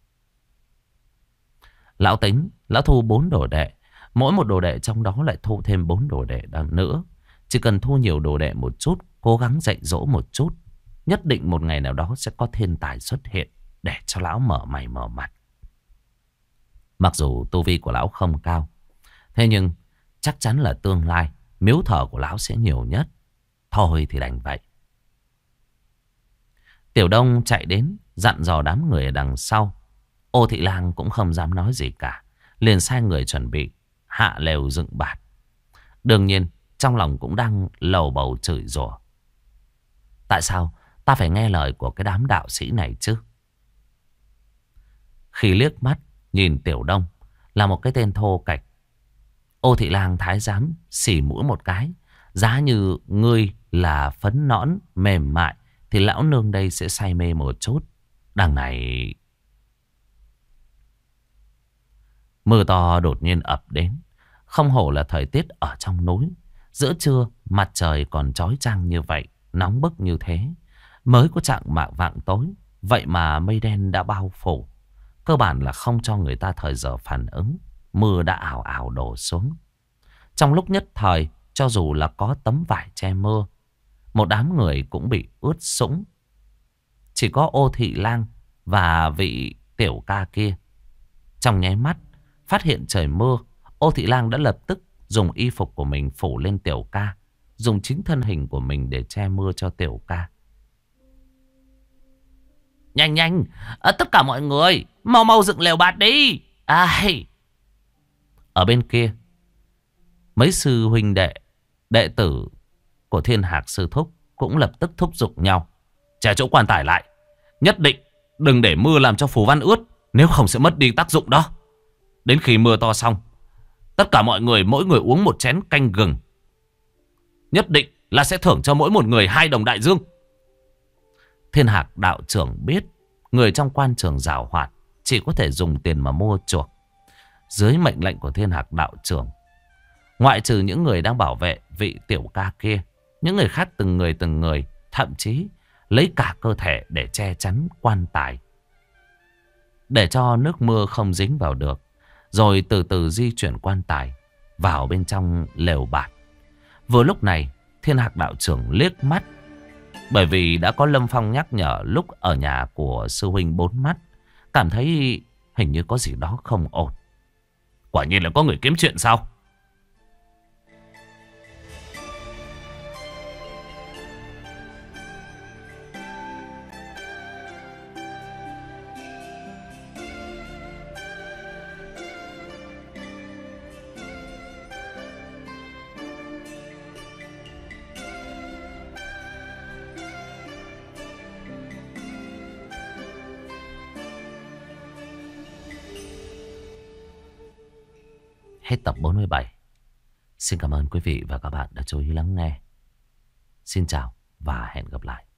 Lão tính, lão thu 4 đồ đệ. Mỗi một đồ đệ trong đó lại thu thêm 4 đồ đệ nữa. Chỉ cần thu nhiều đồ đệ một chút, cố gắng dạy dỗ một chút, nhất định một ngày nào đó sẽ có thiên tài xuất hiện. để cho lão mở mày mở mặt. Mặc dù tu vi của lão không cao, thế nhưng chắc chắn là tương lai miếu thờ của lão sẽ nhiều nhất. Thôi thì đành vậy. Tiểu Đông chạy đến dặn dò đám người ở đằng sau. Ô Thị Lang cũng không dám nói gì cả, liền sai người chuẩn bị hạ lều dựng bạt. Đương nhiên trong lòng cũng đang lầu bầu chửi rủa. Tại sao ta phải nghe lời của cái đám đạo sĩ này chứ? Khi liếc mắt nhìn Tiểu Đông là một cái tên thô kệch, Ô Thị Lang thái giám xỉ mũi một cái. Giá như ngươi là phấn nõn mềm mại thì lão nương đây sẽ say mê một chút. Đằng này mưa to đột nhiên ập đến. Không hổ là thời tiết ở trong núi. Giữa trưa mặt trời còn chói chang như vậy, nóng bức như thế. Mới có trạng mạng vạng tối, vậy mà mây đen đã bao phủ. Cơ bản là không cho người ta thời giờ phản ứng. Mưa đã ào ào đổ xuống. Trong lúc nhất thời, cho dù là có tấm vải che mưa, một đám người cũng bị ướt sũng. Chỉ có Ô Thị Lang và vị tiểu ca kia, trong nháy mắt phát hiện trời mưa, Ô Thị Lang đã lập tức dùng y phục của mình phủ lên tiểu ca, dùng chính thân hình của mình để che mưa cho tiểu ca. Nhanh nhanh, tất cả mọi người mau mau dựng lều bạt đi. Ở bên kia, mấy sư huynh đệ, đệ tử của Thiên Hạc sư thúc cũng lập tức thúc giục nhau. Che chỗ quan tài lại, nhất định đừng để mưa làm cho phù văn ướt, nếu không sẽ mất đi tác dụng đó. Đến khi mưa to xong, tất cả mọi người mỗi người uống một chén canh gừng. Nhất định là sẽ thưởng cho mỗi một người 2 đồng đại dương. Thiên Hạc đạo trưởng biết người trong quan trường giàu hoạt, chỉ có thể dùng tiền mà mua chuộc. Dưới mệnh lệnh của Thiên Hạc đạo trưởng, ngoại trừ những người đang bảo vệ vị tiểu ca kia, những người khác từng người, thậm chí lấy cả cơ thể để che chắn quan tài, để cho nước mưa không dính vào được. Rồi từ từ di chuyển quan tài vào bên trong lều bạt. Vừa lúc này Thiên Hạc đạo trưởng liếc mắt, bởi vì đã có Lâm Phong nhắc nhở lúc ở nhà của sư huynh Bốn Mắt, cảm thấy hình như có gì đó không ổn. Quả nhiên là có người kiếm chuyện sao? Hết tập 47. Xin cảm ơn quý vị và các bạn đã chú ý lắng nghe. Xin chào và hẹn gặp lại.